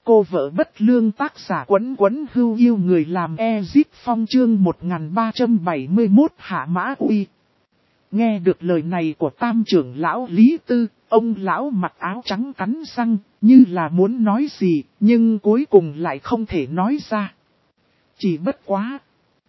Cô vợ bất lương tác giả Quấn Quấn Hưu yêu người làm Ezip Phong chương 1371 Hạ Mã Uy. Nghe được lời này của tam trưởng lão Lý Tư, ông lão mặc áo trắng cắn răng, như là muốn nói gì, nhưng cuối cùng lại không thể nói ra. Chỉ bất quá.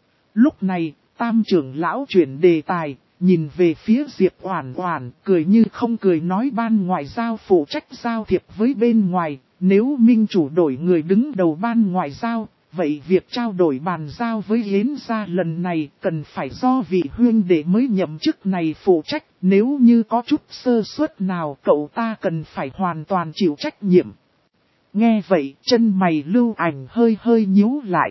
Lúc này, tam trưởng lão chuyển đề tài, nhìn về phía Diệp Oản Oản, cười như không cười nói ban ngoại giao phụ trách giao thiệp với bên ngoài, nếu minh chủ đổi người đứng đầu ban ngoại giao, vậy việc trao đổi bàn giao với Yến gia lần này cần phải do vị huynh đệ mới nhậm chức này phụ trách, nếu như có chút sơ suất nào cậu ta cần phải hoàn toàn chịu trách nhiệm. Nghe vậy, chân mày Lưu Ảnh hơi hơi nhíu lại.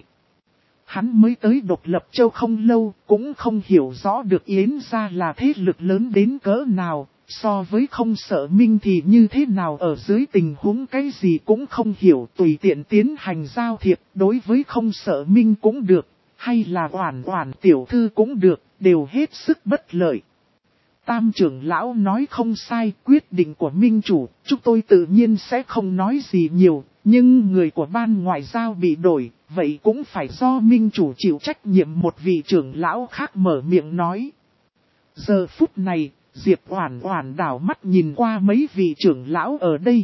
Hắn mới tới Độc Lập Châu không lâu, cũng không hiểu rõ được Yến gia là thế lực lớn đến cỡ nào, so với Không Sợ Minh thì như thế nào ở dưới tình huống cái gì cũng không hiểu, tùy tiện tiến hành giao thiệp, đối với Không Sợ Minh cũng được, hay là Oản Oản tiểu thư cũng được, đều hết sức bất lợi. Tam trưởng lão nói không sai, quyết định của minh chủ, chúng tôi tự nhiên sẽ không nói gì nhiều, nhưng người của ban ngoại giao bị đổi, vậy cũng phải do minh chủ chịu trách nhiệm. Một vị trưởng lão khác mở miệng nói. Giờ phút này, Diệp Oản Oản đảo mắt nhìn qua mấy vị trưởng lão ở đây.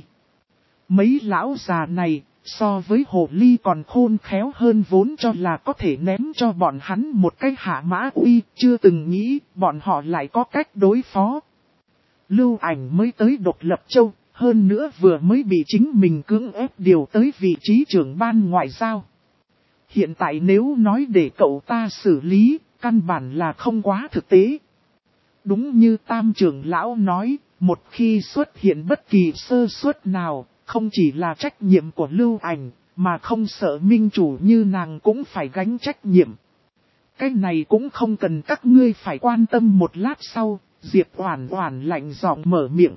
Mấy lão già này, so với hồ ly còn khôn khéo hơn, vốn cho là có thể ném cho bọn hắn một cái Hạ Mã Uy, chưa từng nghĩ bọn họ lại có cách đối phó. Lưu Ảnh mới tới Độc Lập Châu, hơn nữa vừa mới bị chính mình cưỡng ép điều tới vị trí trưởng ban ngoại giao. Hiện tại nếu nói để cậu ta xử lý, căn bản là không quá thực tế. Đúng như tam trưởng lão nói, một khi xuất hiện bất kỳ sơ suất nào, không chỉ là trách nhiệm của Lưu Ảnh, mà Không Sợ minh chủ như nàng cũng phải gánh trách nhiệm. Cái này cũng không cần các ngươi phải quan tâm. Một lát sau, Diệp Oản Oản lạnh giọng mở miệng.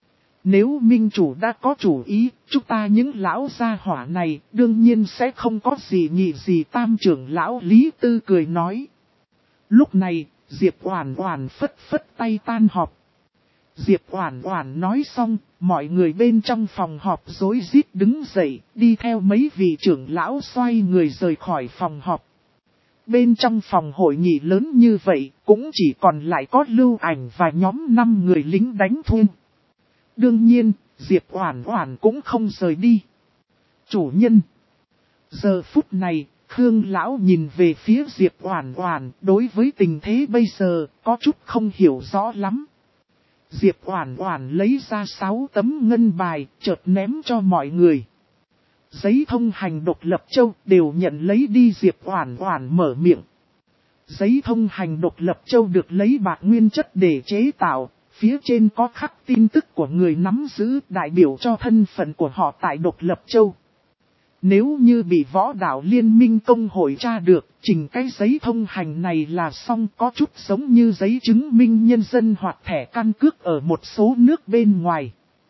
Nếu minh chủ đã có chủ ý, chúng ta những lão gia hỏa này đương nhiên sẽ không có gì nhị gì. Tam trưởng lão Lý Tư cười nói. Lúc này, Diệp Oản Oản phất phất tay tan họp. Diệp Oản Oản nói xong, mọi người bên trong phòng họp rối rít đứng dậy, đi theo mấy vị trưởng lão xoay người rời khỏi phòng họp. Bên trong phòng hội nghị lớn như vậy, cũng chỉ còn lại có Lưu Ảnh và nhóm 5 người lính đánh thuê. Đương nhiên, Diệp Oản Oản cũng không rời đi. Chủ nhân. Giờ phút này, Khương lão nhìn về phía Diệp Oản Oản, đối với tình thế bây giờ, có chút không hiểu rõ lắm. Diệp Oản Oản lấy ra 6 tấm ngân bài, chợt ném cho mọi người. Giấy thông hành Độc Lập Châu đều nhận lấy đi. Diệp Oản Oản mở miệng. Giấy thông hành Độc Lập Châu được lấy bạc nguyên chất để chế tạo, phía trên có khắc tin tức của người nắm giữ, đại biểu cho thân phận của họ tại Độc Lập Châu. Nếu như bị Võ Đạo Liên minh công hội tra được, trình cái giấy thông hành này là xong, có chút giống như giấy chứng minh nhân dân hoặc thẻ căn cước ở một số nước bên ngoài.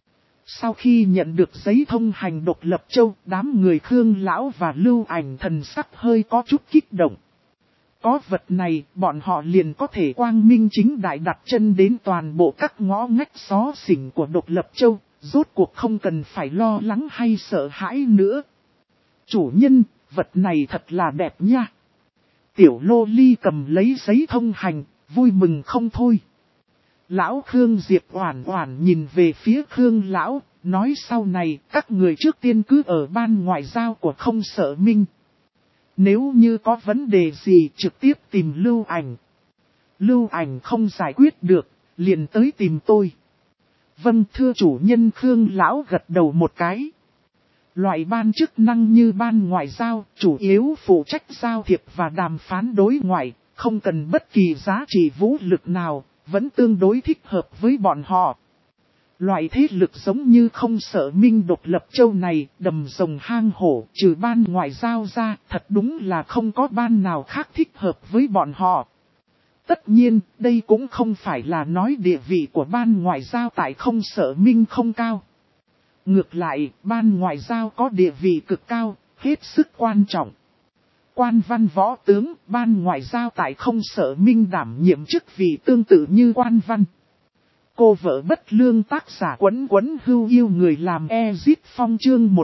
Sau khi nhận được giấy thông hành Độc Lập Châu, đám người Khương lão và Lưu Ảnh thần sắc hơi có chút kích động. Có vật này, bọn họ liền có thể quang minh chính đại đặt chân đến toàn bộ các ngõ ngách xó xỉnh của Độc Lập Châu, rốt cuộc không cần phải lo lắng hay sợ hãi nữa. Chủ nhân, vật này thật là đẹp nha. Tiểu lô ly cầm lấy giấy thông hành, vui mừng không thôi. Lão Khương. Diệp Oản Oản nhìn về phía Khương lão, nói sau này các người trước tiên cứ ở ban ngoại giao của Không Sợ Minh. Nếu như có vấn đề gì trực tiếp tìm Lưu Ảnh. Lưu Ảnh không giải quyết được, liền tới tìm tôi. Vâng thưa chủ nhân. Khương lão gật đầu một cái. Loại ban chức năng như ban ngoại giao, chủ yếu phụ trách giao thiệp và đàm phán đối ngoại, không cần bất kỳ giá trị vũ lực nào, vẫn tương đối thích hợp với bọn họ. Loại thế lực giống như Không Sợ Minh Độc Lập Châu này, đầm rồng hang hổ, trừ ban ngoại giao ra, thật đúng là không có ban nào khác thích hợp với bọn họ. Tất nhiên, đây cũng không phải là nói địa vị của ban ngoại giao tại Không Sợ Minh không cao. Ngược lại, ban ngoại giao có địa vị cực cao, hết sức quan trọng. Quan văn võ tướng, ban ngoại giao tại Không Sợ Minh đảm nhiệm chức vị tương tự như quan văn. Cô vợ bất lương tác giả Quấn Quấn Hưu yêu người làm Ezit Phong chương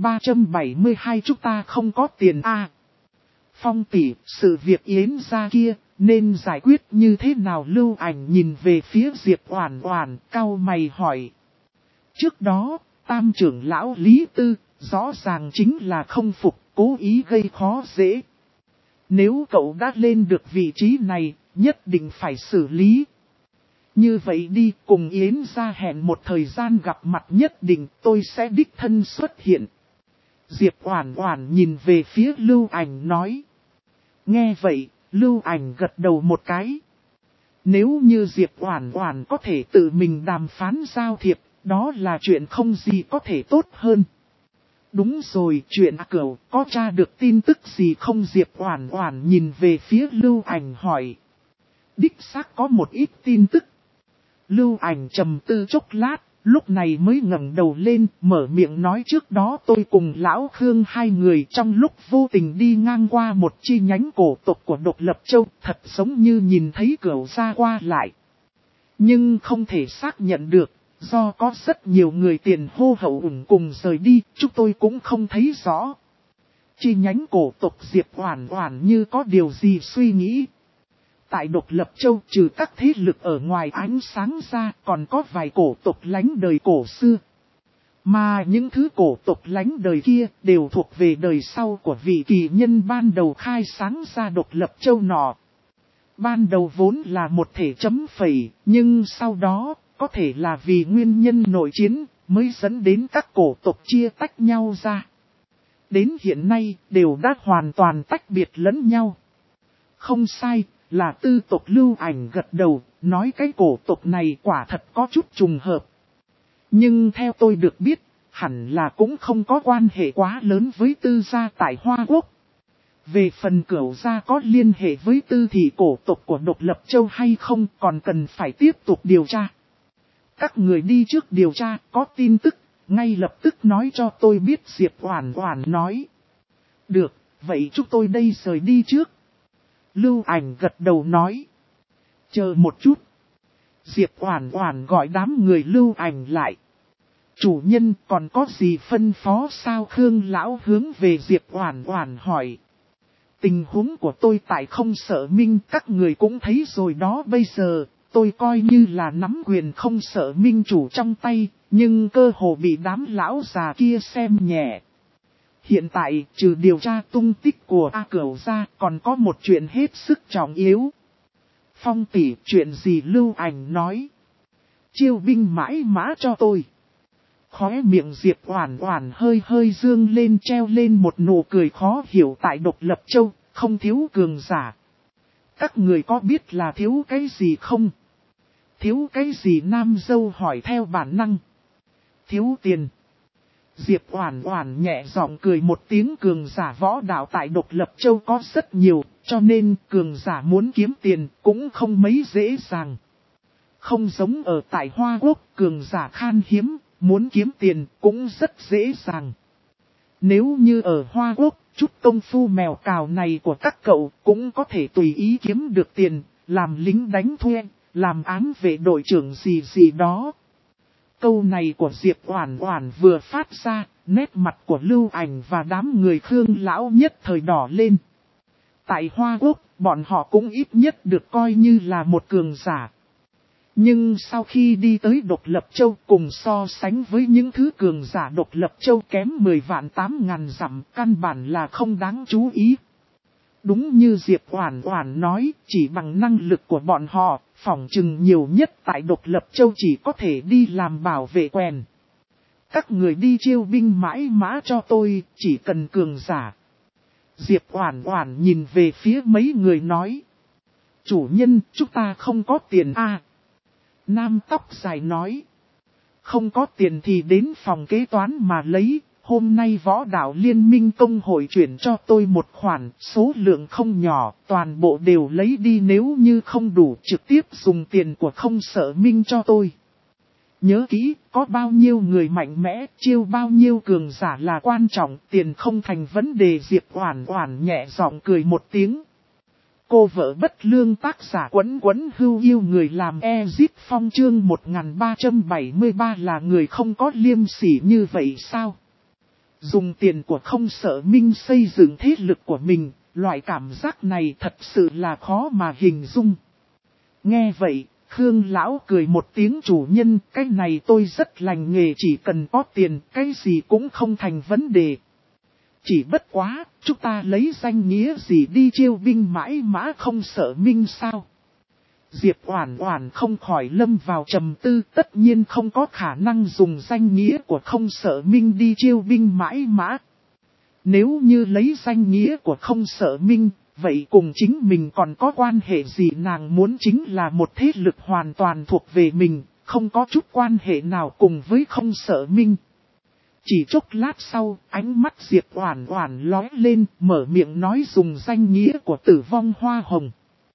1372 chúng ta không có tiền a. Phong tỷ, sự việc Yến gia kia, nên giải quyết như thế nào? Lưu Ảnh nhìn về phía Diệp Oản Oản, cau mày hỏi. Trước đó, tam trưởng lão Lý Tư, rõ ràng chính là không phục, cố ý gây khó dễ. Nếu cậu đã lên được vị trí này, nhất định phải xử lý. Như vậy đi, cùng Yến gia hẹn một thời gian gặp mặt nhất định, tôi sẽ đích thân xuất hiện. Diệp Oản Oản nhìn về phía Lưu Ảnh nói. Nghe vậy, Lưu Ảnh gật đầu một cái. Nếu như Diệp Oản Oản có thể tự mình đàm phán giao thiệp, đó là chuyện không gì có thể tốt hơn. Đúng rồi, chuyện Cửu có tra được tin tức gì không? Diệp Oản Oản nhìn về phía Lưu Ảnh hỏi. Đích xác có một ít tin tức. Lưu Ảnh trầm tư chốc lát, lúc này mới ngẩng đầu lên, mở miệng nói trước đó tôi cùng Lão Khương hai người trong lúc vô tình đi ngang qua một chi nhánh cổ tộc của Độc Lập Châu, thật giống như nhìn thấy Cửu gia qua lại. Nhưng không thể xác nhận được, do có rất nhiều người tiền hô hậu ủng cùng rời đi, chúng tôi cũng không thấy rõ. Chi nhánh cổ tộc Diệp Oản Oản như có điều gì suy nghĩ. Tại Độc Lập Châu trừ các thế lực ở ngoài ánh sáng ra còn có vài cổ tộc lánh đời cổ xưa. Mà những thứ cổ tộc lánh đời kia đều thuộc về đời sau của vị kỳ nhân ban đầu khai sáng ra Độc Lập Châu nọ. Ban đầu vốn là một thể chấm phẩy, nhưng sau đó có thể là vì nguyên nhân nội chiến mới dẫn đến các cổ tộc chia tách nhau ra. Đến hiện nay đều đã hoàn toàn tách biệt lẫn nhau. Không sai. Là Tư tộc. Lưu Ảnh gật đầu, nói cái cổ tộc này quả thật có chút trùng hợp. Nhưng theo tôi được biết, hẳn là cũng không có quan hệ quá lớn với Tư gia tại Hoa Quốc. Về phần Cửu gia có liên hệ với Tư thì cổ tộc của Độc Lập Châu hay không còn cần phải tiếp tục điều tra. Các người đi trước điều tra, có tin tức, ngay lập tức nói cho tôi biết. Diệp Oản Oản nói. Được, vậy chúng tôi đây rời đi trước. Lưu Ảnh gật đầu nói. Chờ một chút. Diệp Oản Oản gọi đám người Lưu Ảnh lại. Chủ nhân còn có gì phân phó sao? Khương lão hướng về Diệp Oản Oản hỏi. Tình huống của tôi tại Không Sợ Minh các người cũng thấy rồi đó. Bây giờ tôi coi như là nắm quyền Không Sợ Minh chủ trong tay, nhưng cơ hồ bị đám lão già kia xem nhẹ. Hiện tại, trừ điều tra tung tích của A Cửu ra, còn có một chuyện hết sức trọng yếu. Phong tỷ, chuyện gì? Lưu Ảnh nói. Chiêu binh mãi mã cho tôi. Khóe miệng Diệp Oản Oản hơi hơi dương lên, treo lên một nụ cười khó hiểu. Tại Độc Lập Châu, không thiếu cường giả. Các người có biết là thiếu cái gì không? Thiếu cái gì? Nam dâu hỏi theo bản năng. Thiếu tiền. Diệp Oản Oản nhẹ giọng cười một tiếng. Cường giả võ đạo tại Độc Lập Châu có rất nhiều, cho nên cường giả muốn kiếm tiền cũng không mấy dễ dàng. Không giống ở tại Hoa Quốc, cường giả khan hiếm, muốn kiếm tiền cũng rất dễ dàng. Nếu như ở Hoa Quốc, chút công phu mèo cào này của các cậu cũng có thể tùy ý kiếm được tiền, làm lính đánh thuê, làm ám vệ đội trưởng gì gì đó. Câu này của Diệp Oản Oản vừa phát ra, nét mặt của Lưu Ảnh và đám người Khương lão nhất thời đỏ lên. Tại Hoa Quốc, bọn họ cũng ít nhất được coi như là một cường giả. Nhưng sau khi đi tới Độc Lập Châu cùng so sánh với những thứ cường giả Độc Lập Châu kém 10 vạn 8.000 dặm, căn bản là không đáng chú ý. Đúng như Diệp Oản Oản nói, chỉ bằng năng lực của bọn họ, phỏng chừng nhiều nhất tại Độc Lập Châu chỉ có thể đi làm bảo vệ quèn. Các người đi chiêu binh mãi mã cho tôi, chỉ cần cường giả. Diệp Oản Oản nhìn về phía mấy người nói. Chủ nhân, chúng ta không có tiền a. Nam tóc dài nói. Không có tiền thì đến phòng kế toán mà lấy. Hôm nay Võ Đạo Liên minh công hội chuyển cho tôi một khoản, số lượng không nhỏ, toàn bộ đều lấy đi, nếu như không đủ trực tiếp dùng tiền của Không Sợ Minh cho tôi. Nhớ kỹ, có bao nhiêu người mạnh mẽ, chiêu bao nhiêu cường giả là quan trọng, tiền không thành vấn đề. Diệp Oản Oản nhẹ giọng cười một tiếng. Cô vợ bất lương tác giả Quấn Quấn Hưu yêu người làm Ezip Phong chương 1373 là người không có liêm sỉ như vậy sao? Dùng tiền của không sợ minh xây dựng thế lực của mình, loại cảm giác này thật sự là khó mà hình dung. Nghe vậy, Khương Lão cười một tiếng chủ nhân, cái này tôi rất lành nghề chỉ cần có tiền, cái gì cũng không thành vấn đề. Chỉ bất quá, chúng ta lấy danh nghĩa gì đi chiêu binh mãi mã không sợ minh sao? Diệp Oản Oản không khỏi lâm vào trầm tư, tất nhiên không có khả năng dùng danh nghĩa của không sợ minh đi chiêu binh mãi mã. Nếu như lấy danh nghĩa của không sợ minh, vậy cùng chính mình còn có quan hệ gì? Nàng muốn chính là một thế lực hoàn toàn thuộc về mình, không có chút quan hệ nào cùng với không sợ minh. Chỉ chốc lát sau, ánh mắt Diệp Oản Oản lóe lên, mở miệng nói dùng danh nghĩa của Tử Vong Hoa Hồng.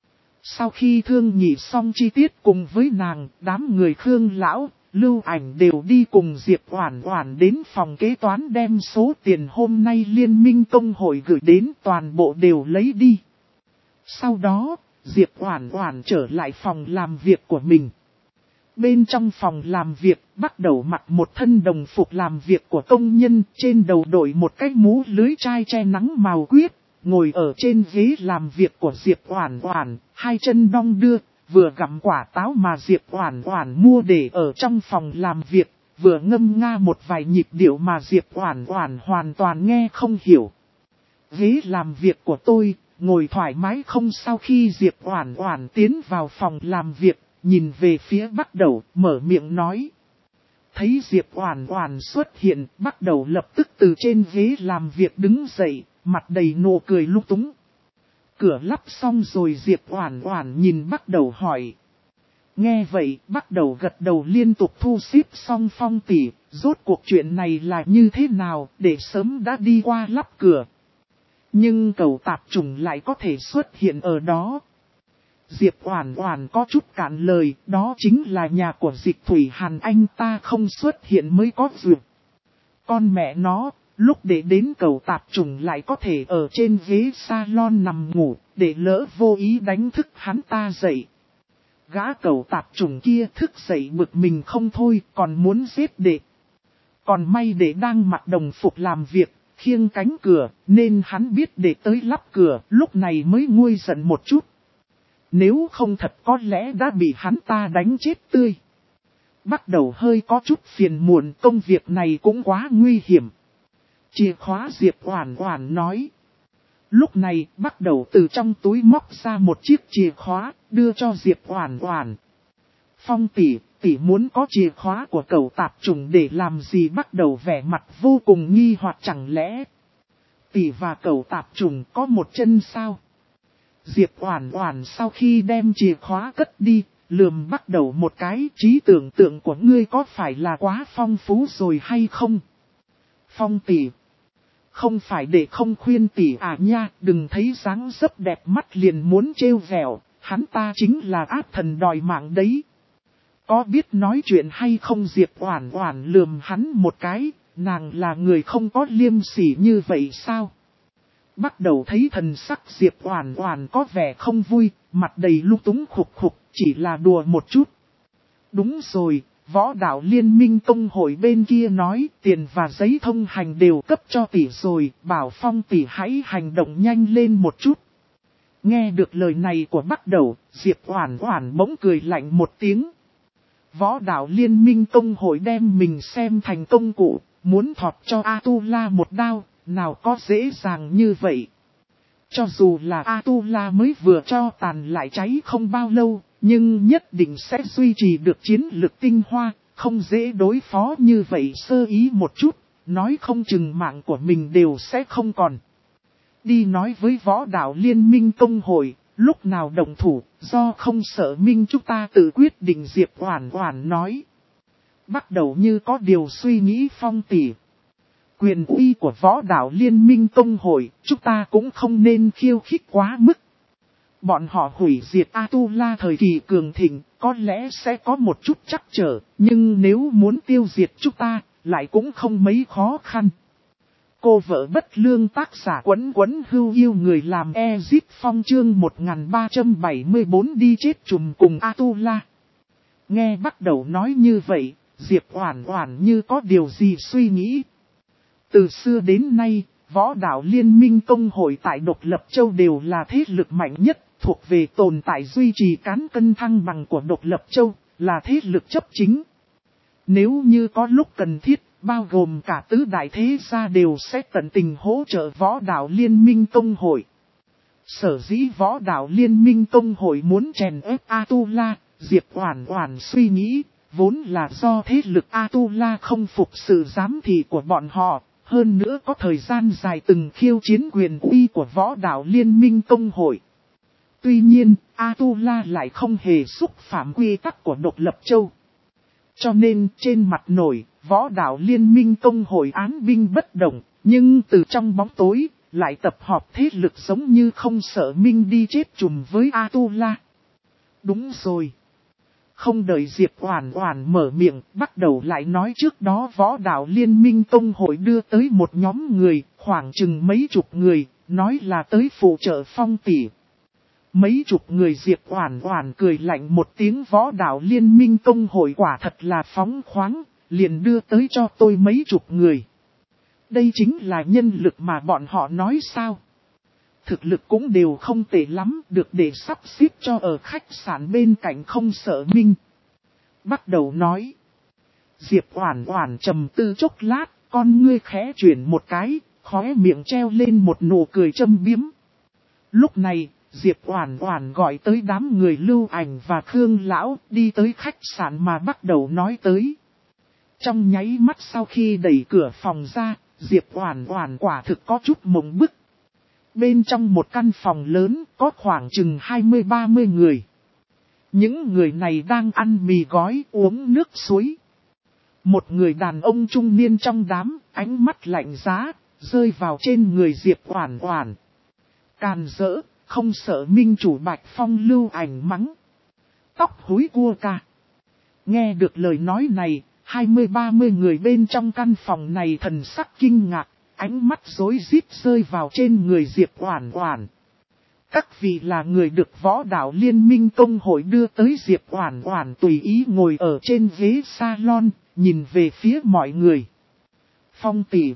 Sau khi thương nghị xong chi tiết cùng với nàng, đám người Khương Lão, Lưu Ảnh đều đi cùng Diệp Oản Oản đến phòng kế toán đem số tiền hôm nay Liên minh công hội gửi đến toàn bộ đều lấy đi. Sau đó, Diệp Oản Oản trở lại phòng làm việc của mình. Bên trong phòng làm việc, bắt đầu mặc một thân đồng phục làm việc của công nhân, trên đầu đội một cái mũ lưới chai che nắng màu quyết, ngồi ở trên ghế làm việc của Diệp Oản Oản, hai chân đong đưa, vừa gặm quả táo mà Diệp Oản Oản mua để ở trong phòng làm việc, vừa ngâm nga một vài nhịp điệu mà Diệp Oản Oản hoàn toàn nghe không hiểu. Ghế làm việc của tôi, ngồi thoải mái không? Sau khi Diệp Oản Oản tiến vào phòng làm việc, nhìn về phía Bắt Đầu, mở miệng nói. Thấy Diệp Oản Oản xuất hiện, Bắt Đầu lập tức từ trên ghế làm việc đứng dậy, mặt đầy nụ cười lung túng. Cửa lắp xong rồi Diệp Oản Oản nhìn Bắt Đầu hỏi. Nghe vậy, Bắt Đầu gật đầu liên tục thu xếp xong. Phong tỷ, rốt cuộc chuyện này là như thế nào, để sớm đã đi qua lắp cửa. Nhưng cẩu tạp chủng lại có thể xuất hiện ở đó. Diệp Oản Oản có chút cạn lời, đó chính là nhà của Dịch Thủy Hàn, anh ta không xuất hiện mới có duyệt. Con mẹ nó, lúc để đến cẩu tạp chủng lại có thể ở trên ghế salon nằm ngủ, để lỡ vô ý đánh thức hắn ta dậy. Gã cẩu tạp chủng kia thức dậy bực mình không thôi, còn muốn giết đệ. Còn may đệ đang mặc đồng phục làm việc, khiêng cánh cửa, nên hắn biết đệ tới lắp cửa, lúc này mới nguôi giận một chút. Nếu không thật có lẽ đã bị hắn ta đánh chết tươi. Bắt Đầu hơi có chút phiền muộn, công việc này cũng quá nguy hiểm. Chìa khóa Diệp Oản Oản nói. Lúc này, Bắt Đầu từ trong túi móc ra một chiếc chìa khóa, đưa cho Diệp Oản Oản. Phong tỷ, tỷ muốn có chìa khóa của cẩu tạp chủng để làm gì? Bắt Đầu vẻ mặt vô cùng nghi hoặc, chẳng lẽ tỷ và cẩu tạp chủng có một chân sao? Diệp Oản Oản sau khi đem chìa khóa cất đi, lườm Bắt Đầu một cái. Trí tưởng tượng của ngươi có phải là quá phong phú rồi hay không? Phong tỷ, không phải để không khuyên tỷ à nha, đừng thấy dáng dấp đẹp mắt liền muốn trêu vẹo, hắn ta chính là ác thần đòi mạng đấy. Có biết nói chuyện hay không? Diệp Oản Oản lườm hắn một cái, nàng là người không có liêm sỉ như vậy sao? Bắt Đầu thấy thần sắc Diệp Oản Oản có vẻ không vui, mặt đầy lung túng khục khục, chỉ là đùa một chút. Đúng rồi, Võ Đạo Liên minh công hội bên kia nói tiền và giấy thông hành đều cấp cho tỷ rồi, bảo Phong tỷ hãy hành động nhanh lên một chút. Nghe được lời này của Bắt Đầu, Diệp Oản Oản bỗng cười lạnh một tiếng. Võ Đạo Liên minh công hội đem mình xem thành công cụ, muốn thọt cho Atula một đao, nào có dễ dàng như vậy. Cho dù là Atula mới vừa cho tàn lại cháy không bao lâu, nhưng nhất định sẽ duy trì được chiến lực tinh hoa, không dễ đối phó như vậy. Sơ ý một chút, nói không chừng mạng của mình đều sẽ không còn. Đi nói với Võ Đạo Liên minh công hội, lúc nào động thủ, do không sợ minh chúng ta tự quyết định. Diệp Oản Oản nói. Bắt Đầu như có điều suy nghĩ. Phong tỷ, quyền uy của Võ Đạo Liên minh công hội, chúng ta cũng không nên khiêu khích quá mức. Bọn họ hủy diệt Atula thời kỳ cường thịnh, có lẽ sẽ có một chút trắc trở, nhưng nếu muốn tiêu diệt chúng ta, lại cũng không mấy khó khăn. cô vợ bất lương, tác giả Quấn Quấn Hưu Yêu người làm Ezip Phong, chương 1374 đi chết chùm cùng Atula. Nghe bắt đầu nói như vậy, Diệp Oản Oản như có điều gì suy nghĩ. Từ xưa đến nay, võ đạo liên minh công hội tại Độc Lập Châu đều là thế lực mạnh nhất, thuộc về tồn tại duy trì cán cân thăng bằng của Độc Lập Châu, là thế lực chấp chính. Nếu như có lúc cần thiết, bao gồm cả tứ đại thế gia đều sẽ tận tình hỗ trợ võ đạo liên minh công hội. Sở dĩ võ đạo liên minh công hội muốn chèn ép Atula, Diệp Oản Oản suy nghĩ, vốn là do thế lực Atula không phục sự giám thị của bọn họ, hơn nữa có thời gian dài từng khiêu chiến quyền uy của võ đạo liên minh công hội. Tuy nhiên, Atula lại không hề xúc phạm quy tắc của Độc Lập Châu. Cho nên trên mặt nổi, võ đạo liên minh công hội án binh bất động, nhưng từ trong bóng tối, lại tập họp thế lực giống như không sợ minh đi chết chùm với Atula. Đúng rồi. Không đợi Diệp Oản Oản mở miệng, bắt đầu lại nói trước đó võ đạo liên minh công hội đưa tới một nhóm người, khoảng chừng mấy chục người, nói là tới phụ trợ Phong tỷ. Mấy chục người. Diệp Oản Oản cười lạnh một tiếng, võ đạo liên minh công hội quả thật là phóng khoáng, liền đưa tới cho tôi mấy chục người. Đây chính là nhân lực mà bọn họ nói sao? Thực lực cũng đều không tệ lắm, được để sắp xếp cho ở khách sạn bên cạnh không sợ minh. Bắt đầu nói. Diệp Oản Oản trầm tư chốc lát, con ngươi khẽ chuyển một cái, khóe miệng treo lên một nụ cười châm biếm. Lúc này, Diệp Oản Oản gọi tới đám người Lưu Ảnh và Khương Lão, đi tới khách sạn mà bắt đầu nói tới. Trong nháy mắt sau khi đẩy cửa phòng ra, Diệp Oản Oản quả thực có chút mộng bức. Bên trong một căn phòng lớn có khoảng chừng 20-30 người. Những người này đang ăn mì gói, uống nước suối. Một người đàn ông trung niên trong đám, ánh mắt lạnh giá, rơi vào trên người Diệp Oản Oản. Càn rỡ, không sợ minh chủ Bạch Phong Lưu Ảnh mắng. Tóc húi cua ca. Nghe được lời nói này, 20-30 người bên trong căn phòng này thần sắc kinh ngạc, ánh mắt rối rít rơi vào trên người Diệp Oản Oản. Các vị là người được võ đạo liên minh công hội đưa tới. Diệp Oản Oản tùy ý ngồi ở trên ghế salon, nhìn về phía mọi người. Phong tỷ.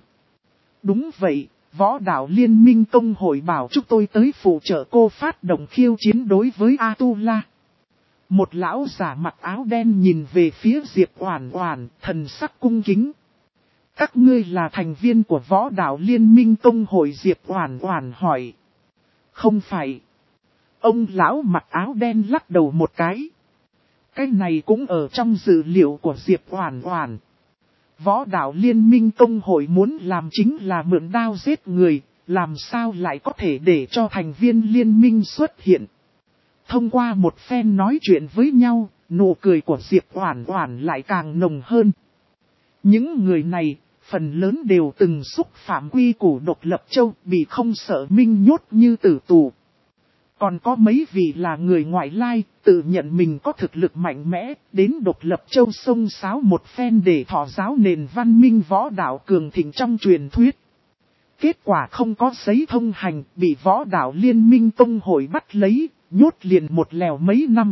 Đúng vậy, võ đạo liên minh công hội bảo chúng tôi tới phụ trợ cô phát động khiêu chiến đối với Atula. Một lão giả mặc áo đen nhìn về phía Diệp Oản Oản, thần sắc cung kính. Các ngươi là thành viên của võ đạo liên minh công hội? Diệp Oản Oản hỏi. Không phải. Ông lão mặc áo đen lắc đầu một cái. Cái này cũng ở trong dữ liệu của Diệp Oản Oản. Võ đạo liên minh công hội muốn làm chính là mượn đao giết người, làm sao lại có thể để cho thành viên liên minh xuất hiện. Thông qua một phen nói chuyện với nhau, nụ cười của Diệp Oản Oản lại càng nồng hơn. Những người này, phần lớn đều từng xúc phạm quy củ Độc Lập Châu, bị không sợ minh nhốt như tử tù. Còn có mấy vị là người ngoại lai, tự nhận mình có thực lực mạnh mẽ, đến Độc Lập Châu xông xáo một phen để thọ giáo nền văn minh võ đạo cường thịnh trong truyền thuyết. Kết quả không có giấy thông hành, bị võ đạo liên minh công hội bắt lấy, nhốt liền một lèo mấy năm.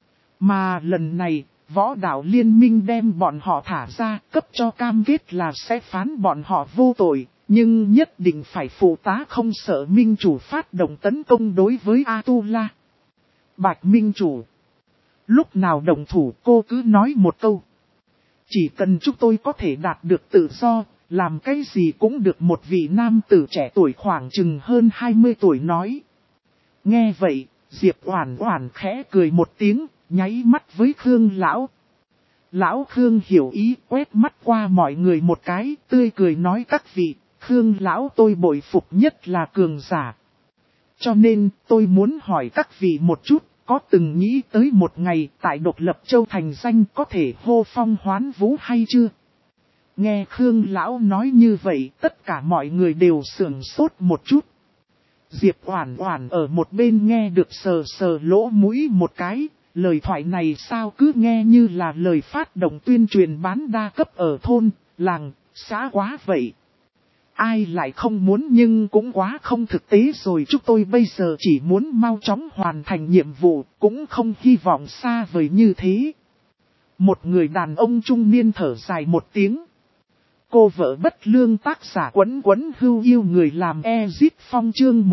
Mà lần này, võ đạo liên minh đem bọn họ thả ra, cấp cho cam kết là sẽ phán bọn họ vô tội, nhưng nhất định phải phụ tá không sợ minh chủ phát động tấn công đối với Atula. Bạch minh chủ. Lúc nào đồng thủ cô cứ nói một câu. Chỉ cần chúng tôi có thể đạt được tự do, làm cái gì cũng được. Một vị nam tử trẻ tuổi khoảng chừng hơn 20 tuổi nói. Nghe vậy, Diệp Oản Oản khẽ cười một tiếng, nháy mắt với Khương Lão. Lão Khương hiểu ý, quét mắt qua mọi người một cái, tươi cười nói: các vị, Khương Lão tôi bội phục nhất là cường giả. Cho nên, tôi muốn hỏi các vị một chút, có từng nghĩ tới một ngày tại Độc Lập Châu thành danh có thể hô phong hoán vũ hay chưa? Nghe Khương Lão nói như vậy, tất cả mọi người đều sửng sốt một chút. Diệp Oản Oản ở một bên nghe được sờ sờ lỗ mũi một cái, lời thoại này sao cứ nghe như là lời phát động tuyên truyền bán đa cấp ở thôn, làng, xã quá vậy. Ai lại không muốn, nhưng cũng quá không thực tế rồi. Chúng tôi bây giờ chỉ muốn mau chóng hoàn thành nhiệm vụ, cũng không hy vọng xa vời như thế. Một người đàn ông trung niên thở dài một tiếng. Cô vợ bất lương tác giả Quấn Quấn Hưu Yêu người làm Ezit Phong chương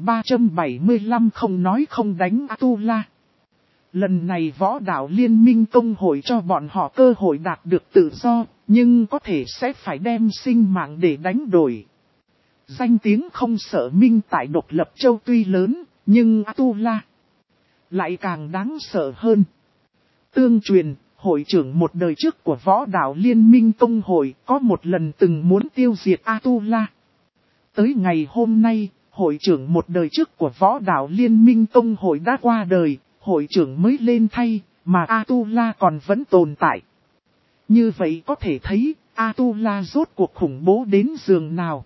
1375 không nói không đánh Atula. Lần này võ đạo liên minh công hội cho bọn họ cơ hội đạt được tự do, nhưng có thể sẽ phải đem sinh mạng để đánh đổi. Danh tiếng không sợ minh tại độc lập châu tuy lớn, nhưng Atula lại càng đáng sợ hơn. Tương truyền, hội trưởng một đời trước của võ đạo liên minh công hội có một lần từng muốn tiêu diệt Atula. Tới ngày hôm nay, hội trưởng một đời trước của võ đạo liên minh công hội đã qua đời, hội trưởng mới lên thay, mà Atula còn vẫn tồn tại. Như vậy có thể thấy, Atula rốt cuộc khủng bố đến giường nào.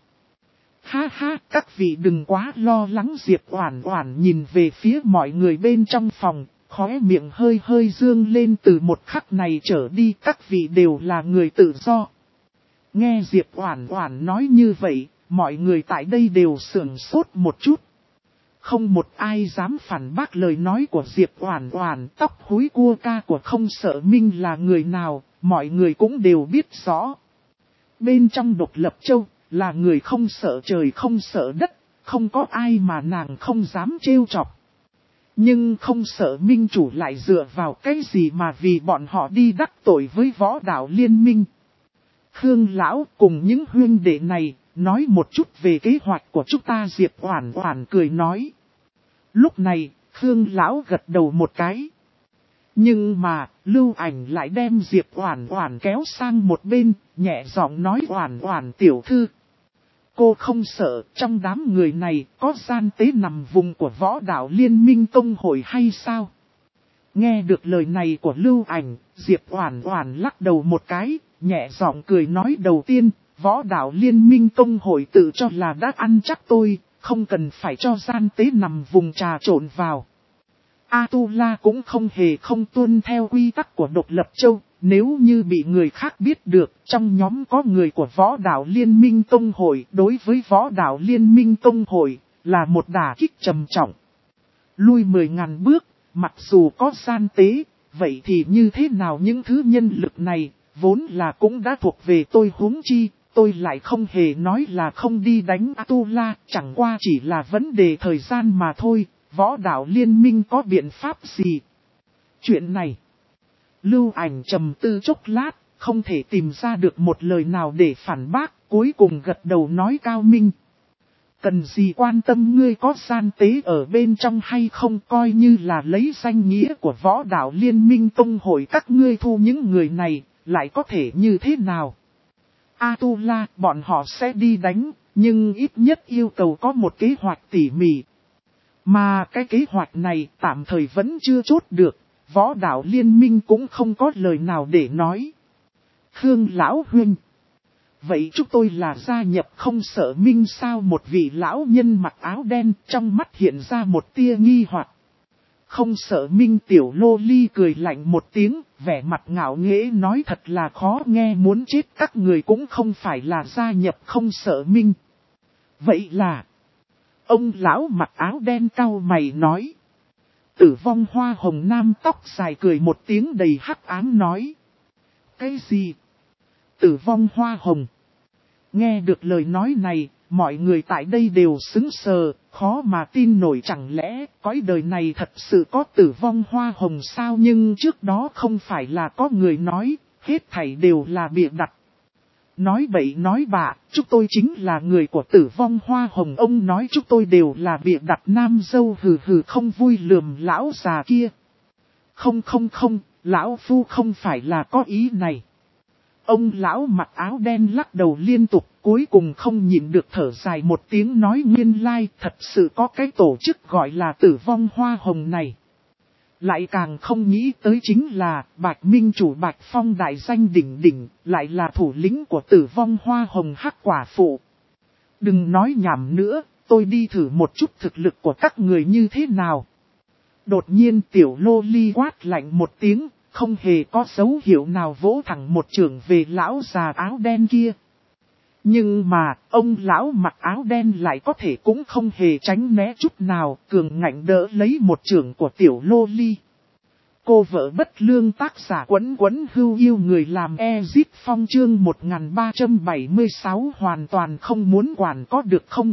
Ha ha, các vị đừng quá lo lắng. Diệp Oản Oản nhìn về phía mọi người bên trong phòng, khóe miệng hơi hơi dương lên. Từ một khắc này trở đi các vị đều là người tự do. Nghe Diệp Oản Oản nói như vậy, mọi người tại đây đều sửng sốt một chút. Không một ai dám phản bác lời nói của Diệp Oản Oản. Tóc húi cua ca của Không Sợ Minh là người nào, mọi người cũng đều biết rõ. Bên trong độc lập châu, là người không sợ trời không sợ đất, không có ai mà nàng không dám trêu chọc. Nhưng Không Sợ Minh chủ lại dựa vào cái gì mà vì bọn họ đi đắc tội với võ đạo liên minh. Khương lão cùng những huynh đệ này, nói một chút về kế hoạch của chúng ta. Diệp Oản Oản cười nói. Lúc này, Khương lão gật đầu một cái. Nhưng mà, Lưu Ảnh lại đem Diệp Oản Oản kéo sang một bên, nhẹ giọng nói: Oản Oản tiểu thư, cô không sợ trong đám người này có gian tế nằm vùng của võ đạo liên minh công hội hay sao? Nghe được lời này của Lưu Ảnh, Diệp Oản Oản lắc đầu một cái, nhẹ giọng cười nói: đầu tiên, võ đạo liên minh công hội tự cho là đã ăn chắc tôi, không cần phải cho gian tế nằm vùng trà trộn vào. Atula cũng không hề không tuân theo quy tắc của độc lập châu, nếu như bị người khác biết được trong nhóm có người của võ đạo liên minh công hội, đối với võ đạo liên minh công hội là một đả kích trầm trọng. Lui 10.000 bước, mặc dù có gian tế, vậy thì như thế nào những thứ nhân lực này, vốn là cũng đã thuộc về tôi, huống chi, tôi lại không hề nói là không đi đánh Atula, chẳng qua chỉ là vấn đề thời gian mà thôi. Võ đạo liên minh có biện pháp gì? Chuyện này, Lưu Ảnh trầm tư chốc lát, không thể tìm ra được một lời nào để phản bác, cuối cùng gật đầu nói: Cao Minh, cần gì quan tâm ngươi có gian tế ở bên trong hay không, coi như là lấy danh nghĩa của võ đạo liên minh công hội các ngươi thu những người này, lại có thể như thế nào? Atula, bọn họ sẽ đi đánh, nhưng ít nhất yêu cầu có một kế hoạch tỉ mỉ. Mà cái kế hoạch này tạm thời vẫn chưa chốt được, võ đạo liên minh cũng không có lời nào để nói. Khương lão huynh, vậy chúng tôi là gia nhập Không Sợ Minh sao? Một vị lão nhân mặc áo đen trong mắt hiện ra một tia nghi hoặc. Không Sợ Minh tiểu lô ly cười lạnh một tiếng, vẻ mặt ngạo nghễ nói: thật là khó nghe, muốn chết các người cũng không phải là gia nhập Không Sợ Minh. Vậy là... Ông lão mặc áo đen cau mày nói. Tử Vong Hoa Hồng nam tóc dài cười một tiếng đầy hắc ám nói. Cái gì? Tử Vong Hoa Hồng. Nghe được lời nói này, mọi người tại đây đều sững sờ, khó mà tin nổi. Chẳng lẽ cõi đời này thật sự có Tử Vong Hoa Hồng sao? Nhưng trước đó không phải là có người nói, hết thảy đều là bịa đặt. Nói bậy nói bạ, chúng tôi chính là người của Tử Vong Hoa Hồng. Ông nói chúng tôi đều là bịa đặt. Nam dâu hừ hừ không vui lườm lão già kia. Không, lão phu không phải là có ý này. Ông lão mặc áo đen lắc đầu liên tục, cuối cùng không nhịn được thở dài một tiếng nói: nguyên lai thật sự có cái tổ chức gọi là Tử Vong Hoa Hồng này. Lại càng không nghĩ tới chính là Bạch Minh chủ Bạch Phong đại danh đỉnh đỉnh, lại là thủ lĩnh của Tử Vong Hoa Hồng hắc quả phụ. Đừng nói nhảm nữa, tôi đi thử một chút thực lực của các người như thế nào. Đột nhiên tiểu lô ly quát lạnh một tiếng, không hề có dấu hiệu nào vỗ thẳng một chưởng về lão già áo đen kia. Nhưng mà, ông lão mặc áo đen lại có thể cũng không hề tránh né chút nào, cường ngạnh đỡ lấy một chưởng của tiểu lô ly. Cô vợ bất lương tác giả Quấn Quấn Hưu Yêu người làm Ezip Phong chương 1376 hoàn toàn không muốn quản có được không?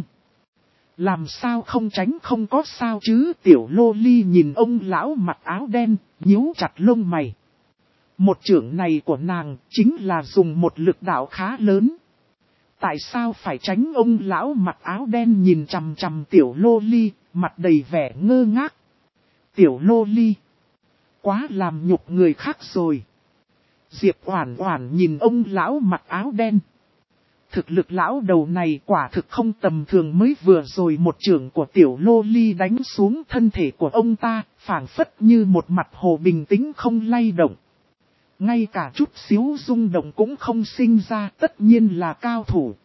Làm sao không tránh không có sao chứ, tiểu lô ly nhìn ông lão mặc áo đen, nhíu chặt lông mày. Một chưởng này của nàng chính là dùng một lực đạo khá lớn. Tại sao phải tránh ông lão mặc áo đen nhìn chằm chằm tiểu lô ly, mặt đầy vẻ ngơ ngác. Tiểu lô ly. Quá làm nhục người khác rồi. Diệp Oản Oản nhìn ông lão mặc áo đen. Thực lực lão đầu này quả thực không tầm thường, mới vừa rồi một chưởng của tiểu lô ly đánh xuống thân thể của ông ta, phảng phất như một mặt hồ bình tĩnh không lay động. Ngay cả chút xíu rung động cũng không sinh ra, tất nhiên là cao thủ.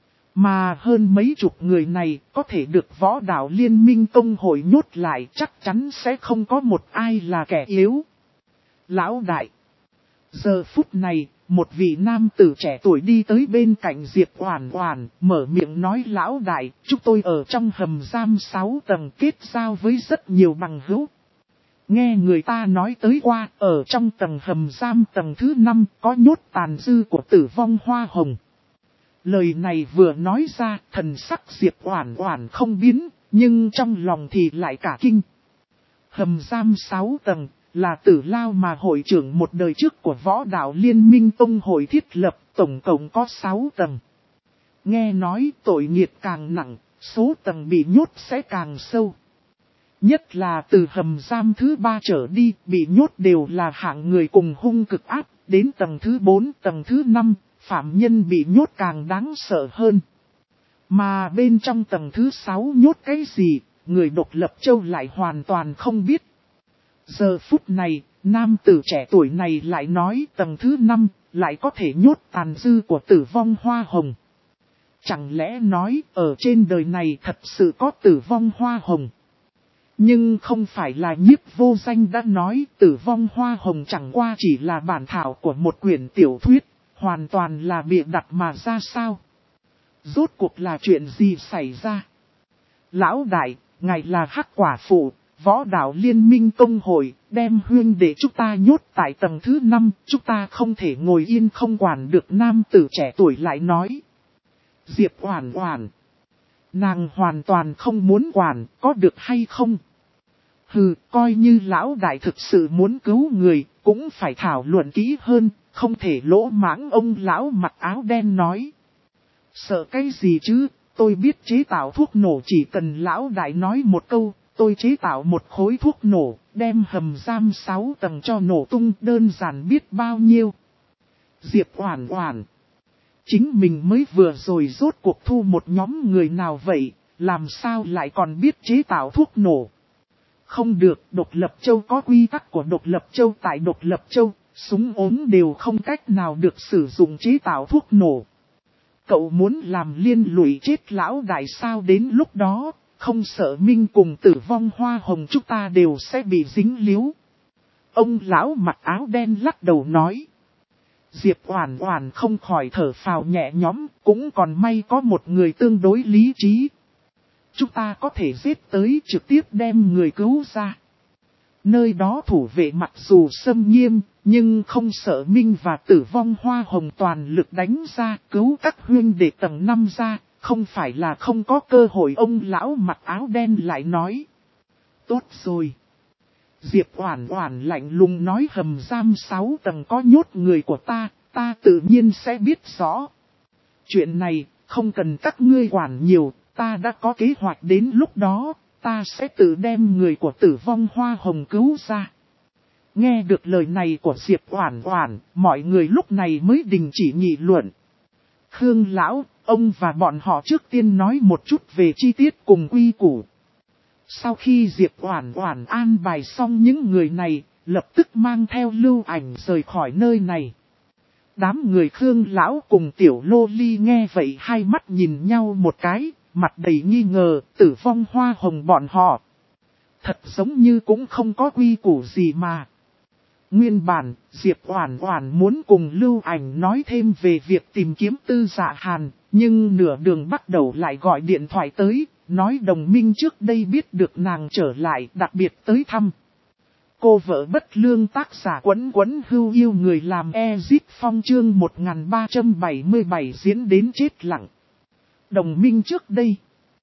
Mà hơn mấy chục người này có thể được võ đạo liên minh tông hội nhốt lại, chắc chắn sẽ không có một ai là kẻ yếu. Lão đại. Giờ phút này, một vị nam tử trẻ tuổi đi tới bên cạnh Diệp Oản Oản, mở miệng nói: lão đại, chúng tôi ở trong hầm giam 6 tầng kết giao với rất nhiều bằng hữu. Nghe người ta nói tới qua, ở trong tầng hầm giam tầng thứ 5 có nhốt tàn dư của Tử Vong Hoa Hồng. Lời này vừa nói ra, thần sắc Diệp Oản Oản không biến, nhưng trong lòng thì lại cả kinh. Hầm giam 6 tầng là Tử Lao mà hội trưởng một đời trước của võ đạo liên minh tông hội thiết lập, tổng cộng có 6 tầng. Nghe nói tội nghiệt càng nặng, số tầng bị nhốt sẽ càng sâu. Nhất là từ hầm giam thứ 3 trở đi, bị nhốt đều là hạng người cùng hung cực ác, đến tầng thứ 4, tầng thứ 5, phạm nhân bị nhốt càng đáng sợ hơn. Mà bên trong tầng thứ 6 nhốt cái gì, người độc lập châu lại hoàn toàn không biết. Giờ phút này, nam tử trẻ tuổi này lại nói tầng thứ 5 lại có thể nhốt tàn dư của Tử Vong Hoa Hồng. Chẳng lẽ nói ở trên đời này thật sự có Tử Vong Hoa Hồng? Nhưng không phải là Nhiếp Vô Danh đã nói Tử Vong Hoa Hồng chẳng qua chỉ là bản thảo của một quyển tiểu thuyết, hoàn toàn là bịa đặt mà ra sao? Rốt cuộc là chuyện gì xảy ra? Lão đại, ngài là Hắc Quả Phụ, võ đạo liên minh tông hội, đem huynh để chúng ta nhốt tại tầng thứ 5, chúng ta không thể ngồi yên không quản được, nam tử trẻ tuổi lại nói. Diệp Oản Oản. Nàng hoàn toàn không muốn quản, có được hay không? Hừ, coi như lão đại thực sự muốn cứu người, cũng phải thảo luận kỹ hơn, không thể lỗ mãng, ông lão mặc áo đen nói. Sợ cái gì chứ, tôi biết chế tạo thuốc nổ, chỉ cần lão đại nói một câu, tôi chế tạo một khối thuốc nổ, đem hầm giam 6 tầng cho nổ tung, đơn giản biết bao nhiêu. Diệp Oản Oản. Chính mình mới vừa rồi rốt cuộc thu một nhóm người nào vậy, làm sao lại còn biết chế tạo thuốc nổ? Không được, Độc Lập Châu có quy tắc của Độc Lập Châu, tại Độc Lập Châu, súng ốm đều không cách nào được sử dụng chế tạo thuốc nổ. Cậu muốn làm liên lụy chết lão đại sao, đến lúc đó, không sợ Minh cùng Tử Vong Hoa Hồng chúng ta đều sẽ bị dính líu. Ông lão mặc áo đen lắc đầu nói. Diệp Oản Oản không khỏi thở phào nhẹ nhõm, cũng còn may có một người tương đối lý trí. Chúng ta có thể giết tới trực tiếp đem người cứu ra. Nơi đó thủ vệ mặc dù xâm nghiêm, nhưng không sợ Minh và Tử Vong Hoa Hồng toàn lực đánh ra, cứu các huynh đệ tầng 5 ra, không phải là không có cơ hội, ông lão mặc áo đen lại nói. Tốt rồi. Diệp Oản Oản lạnh lùng nói, hầm giam 6 tầng có nhốt người của ta tự nhiên sẽ biết rõ. Chuyện này, không cần các ngươi quản nhiều, ta đã có kế hoạch, đến lúc đó, ta sẽ tự đem người của Tử Vong Hoa Hồng cứu ra. Nghe được lời này của Diệp Oản Oản, mọi người lúc này mới đình chỉ nghị luận. Khương lão, ông và bọn họ trước tiên nói một chút về chi tiết cùng quy củ. Sau khi Diệp Oản Oản an bài xong những người này, lập tức mang theo Lưu Ảnh rời khỏi nơi này. Đám người Khương lão cùng tiểu lô ly nghe vậy hai mắt nhìn nhau một cái, mặt đầy nghi ngờ, Tử Vong Hoa Hồng bọn họ. Thật giống như cũng không có quy củ gì mà. Nguyên bản, Diệp Oản Oản muốn cùng Lưu Ảnh nói thêm về việc tìm kiếm Tư Dạ Hàn, nhưng nửa đường bắt đầu lại gọi điện thoại tới, nói đồng minh trước đây biết được nàng trở lại, đặc biệt tới thăm. Cô vợ bất lương tác giả Quấn Quấn Hưu yêu người làm Ezip Phong chương 1377 diễn đến chết lặng. Đồng minh trước đây.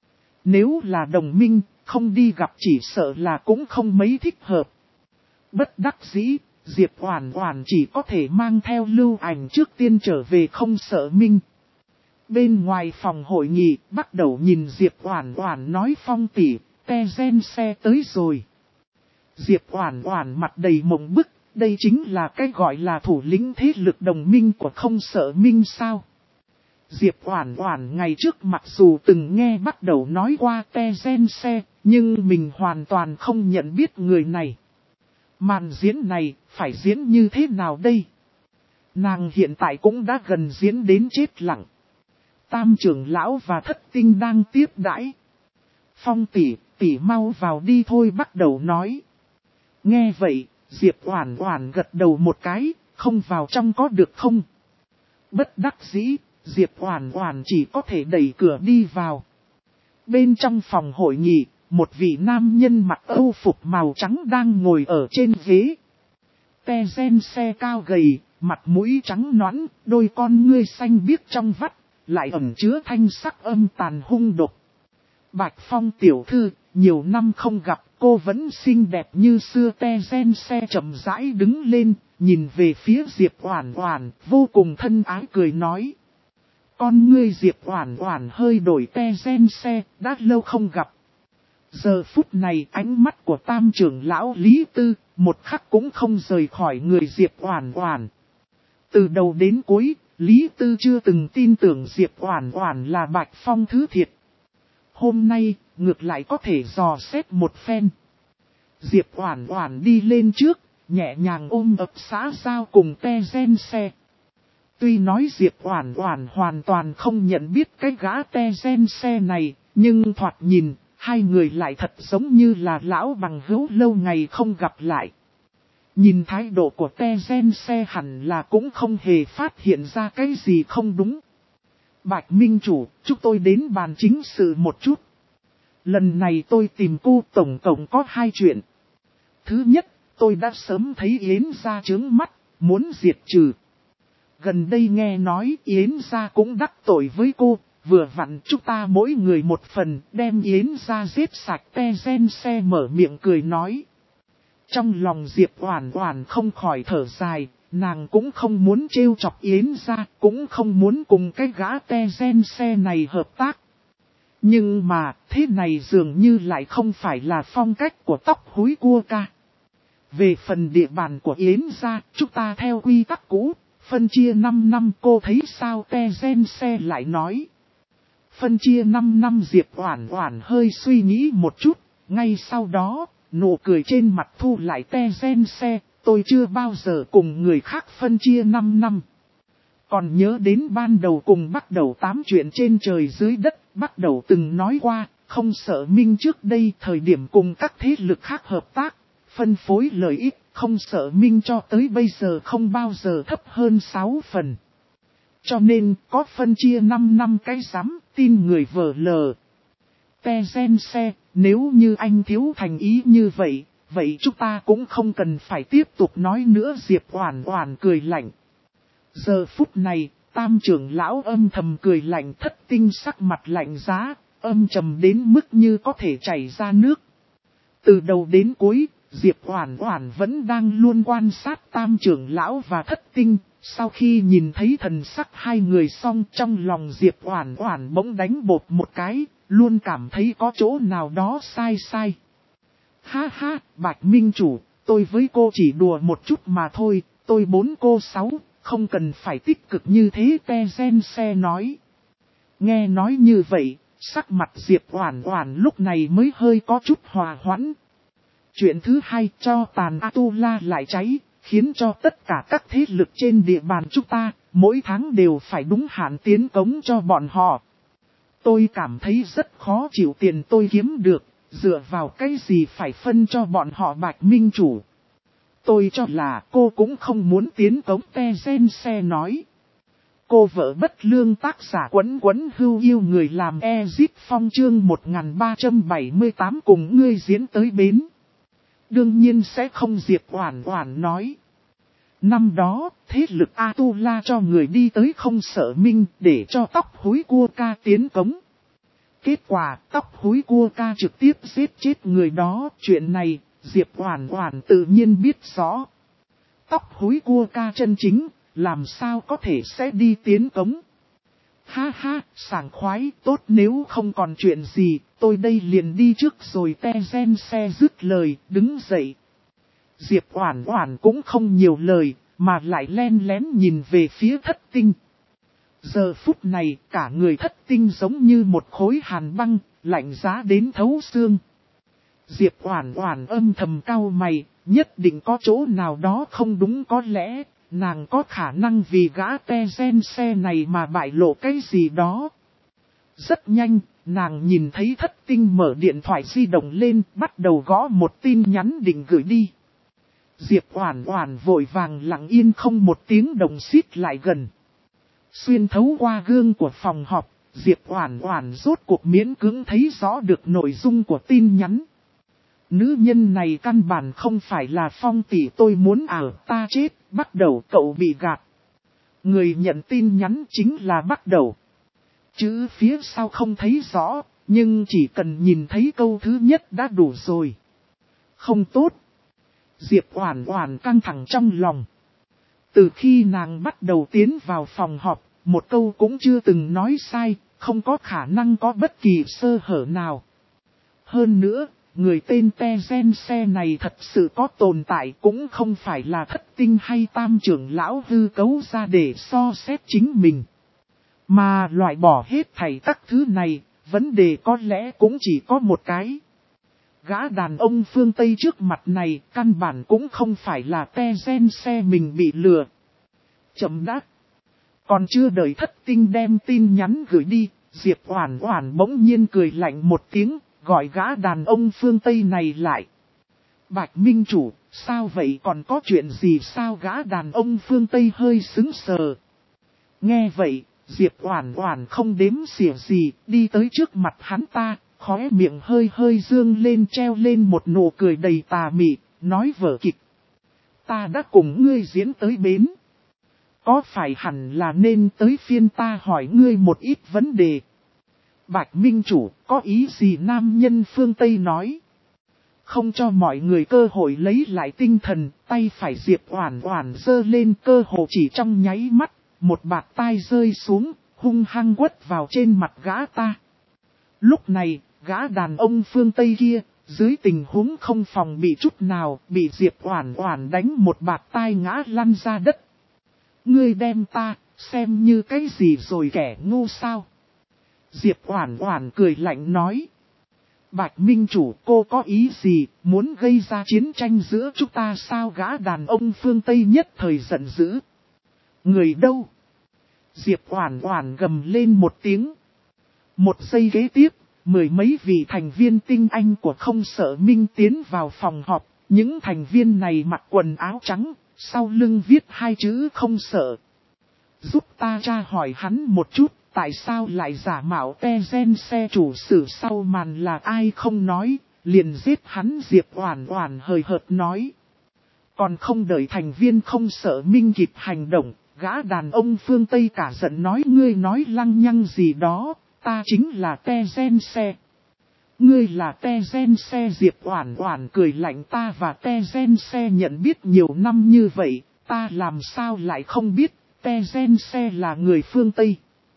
Nếu là đồng minh, không đi gặp chỉ sợ là cũng không mấy thích hợp. Bất đắc dĩ, Diệp Oản Oản chỉ có thể mang theo Lưu Ảnh trước tiên trở về không sợ minh. Bên ngoài phòng hội nghị, bắt đầu nhìn Diệp Oản Oản nói Phong tỷ, Tezen xe tới rồi. Diệp Oản Oản mặt đầy mộng bức, đây chính là cái gọi là thủ lĩnh thế lực đồng minh của không sợ minh sao. Diệp Oản Oản ngày trước mặc dù từng nghe bắt đầu nói qua Tezen xe, nhưng mình hoàn toàn không nhận biết người này. Màn diễn này, phải diễn như thế nào đây? Nàng hiện tại cũng đã gần diễn đến chết lặng. Tam trưởng lão và Thất Tinh đang tiếp đãi. Phong tỷ mau vào đi thôi bắt đầu nói. Nghe vậy, Diệp Oản Oản gật đầu một cái, không vào trong có được không? Bất đắc dĩ, Diệp Oản Oản chỉ có thể đẩy cửa đi vào. Bên trong phòng hội nghị, một vị nam nhân mặc âu phục màu trắng đang ngồi ở trên ghế. Tezen xe cao gầy, mặt mũi trắng nõn, đôi con ngươi xanh biếc trong vắt, lại ẩn chứa thanh sắc âm tàn hung độc. Bạch Phong tiểu thư, nhiều năm không gặp, cô vẫn xinh đẹp như xưa. Tezen xe chậm rãi đứng lên, nhìn về phía Diệp Oản Oản, vô cùng thân ái cười nói. Con ngươi Diệp Oản Oản hơi đổi. Tezen xe, đã lâu không gặp. Giờ phút này ánh mắt của tam trưởng lão Lý Tư, một khắc cũng không rời khỏi người Diệp Oản Oản. Từ đầu đến cuối, Lý Tư chưa từng tin tưởng Diệp Oản Oản là Bạch Phong thứ thiệt. Hôm nay, ngược lại có thể dò xét một phen. Diệp Oản Oản đi lên trước, nhẹ nhàng ôm ấp xã giao cùng Tezen xe. Tuy nói Diệp Oản Oản hoàn toàn không nhận biết cái gã Tezen xe này, nhưng thoạt nhìn, hai người lại thật giống như là lão bằng hữu lâu ngày không gặp lại. Nhìn thái độ của Tezen xe hẳn là cũng không hề phát hiện ra cái gì không đúng. Bạch Minh Chủ, chúng tôi đến bàn chính sự một chút. Lần này tôi tìm cô tổng cộng có hai chuyện. Thứ nhất, tôi đã sớm thấy Yến gia chướng mắt, muốn diệt trừ. Gần đây nghe nói Yến gia cũng đắc tội với cô, vừa vặn chúng ta mỗi người một phần đem Yến gia giết sạch. Tezen xe mở miệng cười nói. Trong lòng Diệp Oản Oản không khỏi thở dài, nàng cũng không muốn trêu chọc Yến gia, cũng không muốn cùng cái gã Tezen xe này hợp tác. Nhưng mà, thế này dường như lại không phải là phong cách của Tóc Húi Cua Ca. Về phần địa bàn của Yến gia, chúng ta theo quy tắc cũ, phân chia 5 năm. Cô thấy sao? Tezen xe lại nói. Phân chia 5 năm. Diệp Oản Oản hơi suy nghĩ một chút, ngay sau đó, nụ cười trên mặt thu lại. Tezen xe, tôi chưa bao giờ cùng người khác phân chia 5 năm. Còn nhớ đến ban đầu cùng bắt đầu tám chuyện trên trời dưới đất, bắt đầu từng nói qua, không sợ minh trước đây thời điểm cùng các thế lực khác hợp tác, phân phối lợi ích, không sợ minh cho tới bây giờ không bao giờ thấp hơn 6 phần. Cho nên có phân chia 5 năm cái rắm, tin người vờ lờ. Tezen xe, nếu như anh thiếu thành ý như vậy, vậy chúng ta cũng không cần phải tiếp tục nói nữa. Diệp Oản Oản cười lạnh. Giờ phút này, tam trưởng lão âm thầm cười lạnh. Thất Tinh sắc mặt lạnh giá, âm trầm đến mức như có thể chảy ra nước. Từ đầu đến cuối, Diệp Oản Oản vẫn đang luôn quan sát tam trưởng lão và Thất Tinh. Sau khi nhìn thấy thần sắc hai người xong, trong lòng Diệp Oản Oản bỗng đánh bột một cái, luôn cảm thấy có chỗ nào đó sai sai. Ha ha, Bạch Minh Chủ, tôi với cô chỉ đùa một chút mà thôi, tôi 4 cô 6, không cần phải tích cực như thế. Tezen xe nói. Nghe nói như vậy, sắc mặt Diệp Oản Oản lúc này mới hơi có chút hòa hoãn. Chuyện thứ hai, cho tàn Atula lại cháy, khiến cho tất cả các thế lực trên địa bàn chúng ta, mỗi tháng đều phải đúng hạn tiến cống cho bọn họ. Tôi cảm thấy rất khó chịu, tiền tôi kiếm được, dựa vào cái gì phải phân cho bọn họ. Bạch Minh Chủ, Tôi cho là cô cũng không muốn tiến cống te gen xe nói. Cô vợ bất lương tác giả Quấn Quấn Hưu yêu người làm Ezip Phong chương 1378 cùng ngươi diễn tới bến. Đương nhiên sẽ không, Diệp Oản Oản nói. Năm đó, thế lực Atula cho người đi tới không sợ minh để cho tóc húi cua ca tiến cống. Kết quả, tóc húi cua ca trực tiếp giết chết người đó. Chuyện này, Diệp Oản Oản tự nhiên biết rõ. Tóc húi cua ca chân chính, làm sao có thể sẽ đi tiến cống. Ha ha, sảng khoái, tốt, nếu không còn chuyện gì, tôi đây liền đi trước rồi. Te gen xe dứt lời, đứng dậy. Diệp Oản Oản cũng không nhiều lời, mà lại len lén nhìn về phía Thất Tinh. Giờ phút này, cả người Thất Tinh giống như một khối hàn băng, lạnh giá đến thấu xương. Diệp Oản Oản âm thầm cau mày, nhất định có chỗ nào đó không đúng, có lẽ nàng có khả năng vì gã te gen xe này mà bại lộ cái gì đó. Rất nhanh, nàng nhìn thấy Thất Tinh mở điện thoại di động lên, bắt đầu gõ một tin nhắn định gửi đi. Diệp Oản Oản vội vàng lặng yên không một tiếng động xít lại gần. Xuyên thấu qua gương của phòng họp, Diệp Oản Oản rốt cuộc miễn cưỡng thấy rõ được nội dung của tin nhắn. Nữ nhân này căn bản không phải là Phong tỷ, tôi muốn ta chết, bắt đầu cậu bị gạt. Người nhận tin nhắn chính là bắt đầu. Chữ phía sau không thấy rõ, nhưng chỉ cần nhìn thấy câu thứ nhất đã đủ rồi. Không tốt. Diệp Oản Oản căng thẳng trong lòng. Từ khi nàng bắt đầu tiến vào phòng họp, một câu cũng chưa từng nói sai, không có khả năng có bất kỳ sơ hở nào. Hơn nữa, người tên te gen xe này thật sự có tồn tại, cũng không phải là Thất Tinh hay Tam trưởng lão hư cấu ra để so xét chính mình. Mà loại bỏ hết thảy các thứ này, vấn đề có lẽ cũng chỉ có một cái. Gã đàn ông phương Tây trước mặt này căn bản cũng không phải là te gen xe mình bị lừa. Chậm đã. Còn chưa đợi Thất Tinh đem tin nhắn gửi đi, Diệp Oản Oản bỗng nhiên cười lạnh một tiếng, gọi gã đàn ông phương Tây này lại. Bạch Minh Chủ, sao vậy, còn có chuyện gì sao? Gã đàn ông phương Tây hơi sững sờ. Nghe vậy, Diệp Oản Oản không đếm xỉa gì, đi tới trước mặt hắn ta, khóe miệng hơi hơi dương lên, treo lên một nụ cười đầy tà mị, nói vở kịch. Ta đã cùng ngươi diễn tới bến. Có phải hẳn là nên tới phiên ta hỏi ngươi một ít vấn đề? Bạch Minh Chủ, có ý gì? Nam nhân phương Tây nói. Không cho mọi người cơ hội lấy lại tinh thần, tay phải Diệp Oản Oản giơ lên, cơ hồ chỉ trong nháy mắt, một bạt tai rơi xuống, hung hăng quất vào trên mặt gã ta. Lúc này, gã đàn ông phương Tây kia, dưới tình huống không phòng bị chút nào, bị Diệp Oản Oản đánh một bạt tai ngã lăn ra đất. Ngươi đem ta xem như cái gì rồi, kẻ ngu sao? Diệp Oản Oản cười lạnh nói. Bạch Minh Chủ, cô có ý gì, muốn gây ra chiến tranh giữa chúng ta sao? Gã đàn ông phương Tây nhất thời giận dữ. Người đâu? Diệp Oản Oản gầm lên một tiếng. Một giây kế tiếp, mười mấy vị thành viên tinh anh của Không Sợ Minh tiến vào phòng họp. Những thành viên này mặc quần áo trắng, sau lưng viết hai chữ Không Sợ. Giúp ta tra hỏi hắn một chút, tại sao lại giả mạo te gen xe chủ sử sau màn là ai không nói, liền giết hắn. Diệp Oản Oản hời hợt nói. Còn không đợi thành viên Không Sợ Minh kịp hành động, gã đàn ông phương Tây cả giận nói, ngươi nói lăng nhăng gì đó, ta chính là te gen xe. Ngươi là te gen xe? Diệp Oản Oản cười lạnh, ta và te gen xe nhận biết nhiều năm như vậy, ta làm sao lại không biết, te gen xe là người phương Tây.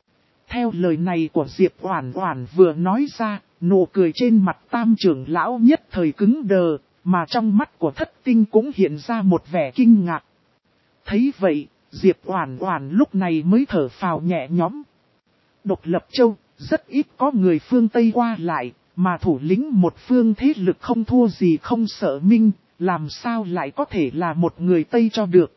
Theo lời này của Diệp Oản Oản vừa nói ra, nụ cười trên mặt Tam trưởng lão nhất thời cứng đờ, mà trong mắt của Thất Tinh cũng hiện ra một vẻ kinh ngạc. Thấy vậy, Diệp Oản Oản lúc này mới thở phào nhẹ nhõm. Độc Lập Châu, rất ít có người phương Tây qua lại, mà thủ lĩnh một phương thế lực không thua gì Không Sợ Minh, làm sao lại có thể là một người Tây cho được.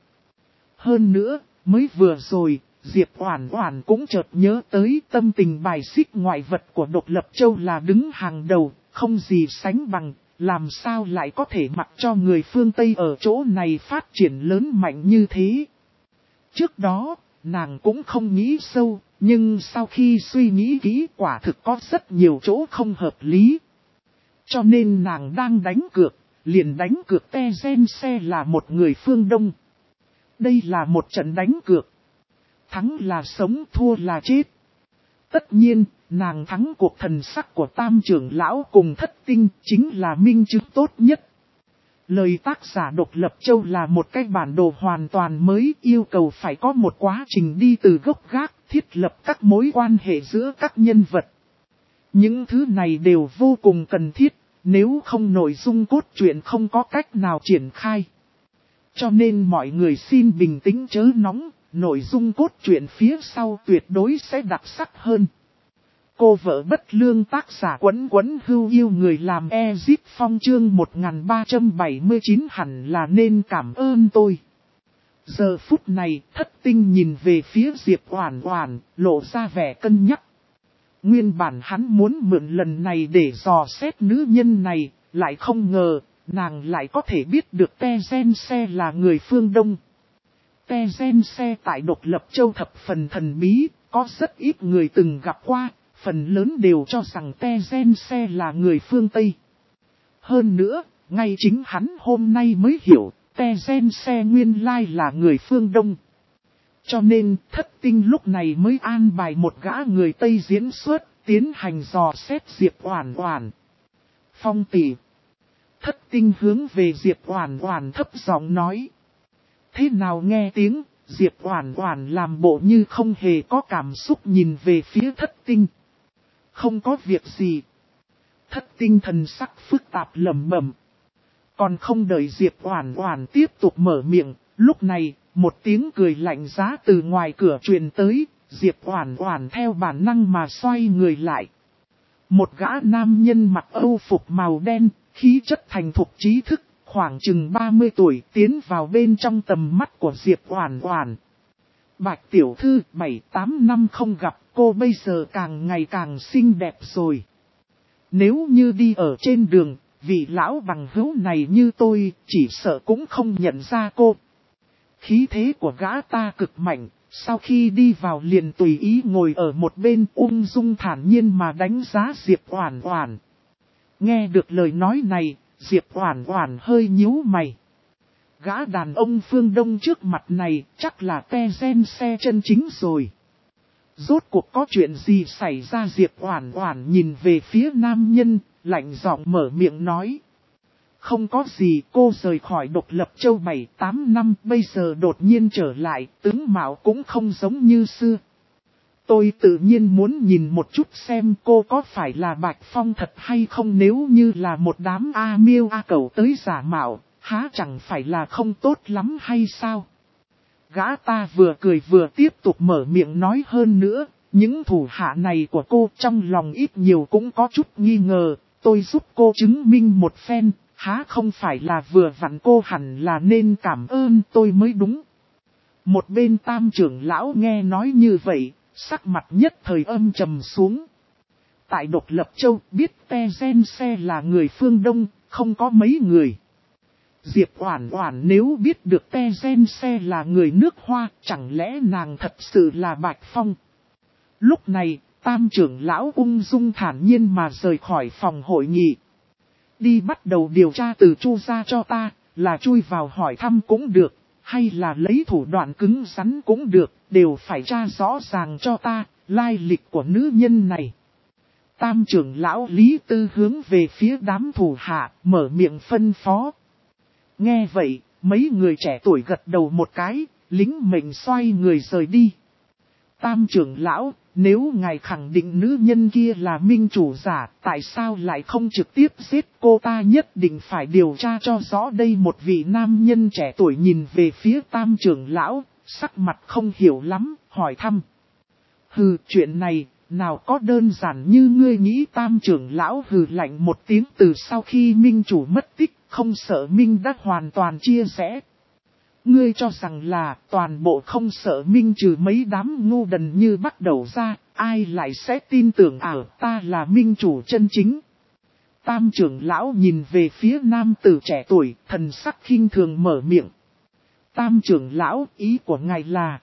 Hơn nữa, mới vừa rồi, Diệp Oản Oản cũng chợt nhớ tới tâm tình bài xích ngoại vật của Độc Lập Châu là đứng hàng đầu, không gì sánh bằng, làm sao lại có thể mặc cho người phương Tây ở chỗ này phát triển lớn mạnh như thế. Trước đó, nàng cũng không nghĩ sâu, nhưng sau khi suy nghĩ kỹ quả thực có rất nhiều chỗ không hợp lý. Cho nên nàng đang đánh cược, liền đánh cược Tezense là một người phương Đông. Đây là một trận đánh cược. Thắng là sống, thua là chết. Tất nhiên, nàng thắng cuộc thần sắc của tam trưởng lão cùng thất tinh chính là minh chứng tốt nhất. Lời tác giả Độc Lập Châu là một cái bản đồ hoàn toàn mới, yêu cầu phải có một quá trình đi từ gốc gác, thiết lập các mối quan hệ giữa các nhân vật. Những thứ này đều vô cùng cần thiết, nếu không nội dung cốt truyện không có cách nào triển khai. Cho nên mọi người xin bình tĩnh chớ nóng, nội dung cốt truyện phía sau tuyệt đối sẽ đặc sắc hơn. Cô vợ bất lương tác giả Quấn Quấn Hưu yêu người làm Ezip Phong chương 1379 hẳn là nên cảm ơn tôi. Giờ phút này thất tinh nhìn về phía Diệp Oản Oản, lộ ra vẻ cân nhắc. Nguyên bản hắn muốn mượn lần này để dò xét nữ nhân này, lại không ngờ, nàng lại có thể biết được Tezense là người phương Đông. Tezense tại Độc Lập Châu thập phần thần bí, có rất ít người từng gặp qua, phần lớn đều cho rằng Tezense là người phương Tây. Hơn nữa, ngay chính hắn hôm nay mới hiểu, Tezense nguyên lai là người phương Đông. Cho nên, thất tinh lúc này mới an bài một gã người Tây diễn xuất, tiến hành dò xét Diệp Oản Oản. Phong tỷ. Thất tinh hướng về Diệp Oản Oản thấp giọng nói. Thế nào nghe tiếng, Diệp Oản Oản làm bộ như không hề có cảm xúc nhìn về phía thất tinh. Không có việc gì. Thất tinh thần sắc phức tạp lẩm bẩm. Còn không đợi Diệp Oản Oản tiếp tục mở miệng, lúc này, một tiếng cười lạnh giá từ ngoài cửa truyền tới, Diệp Oản Oản theo bản năng mà xoay người lại. Một gã nam nhân mặc âu phục màu đen, khí chất thành thục trí thức, khoảng chừng 30 tuổi tiến vào bên trong tầm mắt của Diệp Oản Oản. Bạch tiểu thư 7-8 năm không gặp, cô bây giờ càng ngày càng xinh đẹp rồi. Nếu như đi ở trên đường, vị lão bằng hữu này như tôi, chỉ sợ cũng không nhận ra cô. Khí thế của gã ta cực mạnh, sau khi đi vào liền tùy ý ngồi ở một bên ung dung thản nhiên mà đánh giá Diệp Oản Oản. Nghe được lời nói này, Diệp Oản Oản hơi nhíu mày. Gã đàn ông phương Đông trước mặt này chắc là Tezense chân chính rồi. Rốt cuộc có chuyện gì xảy ra? Diệp Oản Oản nhìn về phía nam nhân, lạnh giọng mở miệng nói. Không có gì, cô rời khỏi Độc Lập Châu 7-8 năm, bây giờ đột nhiên trở lại, tướng mạo cũng không giống như xưa. Tôi tự nhiên muốn nhìn một chút xem cô có phải là Bạch Phong thật hay không, nếu như là một đám A miêu A cẩu tới giả mạo, há chẳng phải là không tốt lắm hay sao? Gã ta vừa cười vừa tiếp tục mở miệng nói, hơn nữa, những thủ hạ này của cô trong lòng ít nhiều cũng có chút nghi ngờ, tôi giúp cô chứng minh một phen, há không phải là vừa vặn cô hẳn là nên cảm ơn tôi mới đúng. Một bên tam trưởng lão nghe nói như vậy, sắc mặt nhất thời âm trầm xuống. Tại Độc Lập Châu biết Tezense là người phương Đông, không có mấy người. Diệp Oản Oản nếu biết được Tezense là người nước Hoa, chẳng lẽ nàng thật sự là Bạch Phong? Lúc này, tam trưởng lão ung dung thản nhiên mà rời khỏi phòng hội nghị. Đi bắt đầu điều tra từ Chu gia cho ta, là chui vào hỏi thăm cũng được, hay là lấy thủ đoạn cứng rắn cũng được, đều phải tra rõ ràng cho ta, lai lịch của nữ nhân này. Tam trưởng lão Lý Tư hướng về phía đám thủ hạ, mở miệng phân phó. Nghe vậy, mấy người trẻ tuổi gật đầu một cái, lính mệnh xoay người rời đi. Tam trưởng lão, nếu ngài khẳng định nữ nhân kia là minh chủ giả, tại sao lại không trực tiếp giết cô ta? Nhất định phải điều tra cho rõ. Đây một vị nam nhân trẻ tuổi nhìn về phía tam trưởng lão, sắc mặt không hiểu lắm, hỏi thăm. Hừ, chuyện này, nào có đơn giản như ngươi nghĩ? Tam trưởng lão hừ lạnh một tiếng, từ sau khi minh chủ mất tích, không sợ minh đã hoàn toàn chia rẽ. Ngươi cho rằng là toàn bộ không sợ minh trừ mấy đám ngu đần như bắt đầu ra, ai lại sẽ tin tưởng ta là minh chủ chân chính. Tam trưởng lão nhìn về phía nam tử trẻ tuổi, thần sắc khinh thường mở miệng. Tam trưởng lão, ý của ngài là...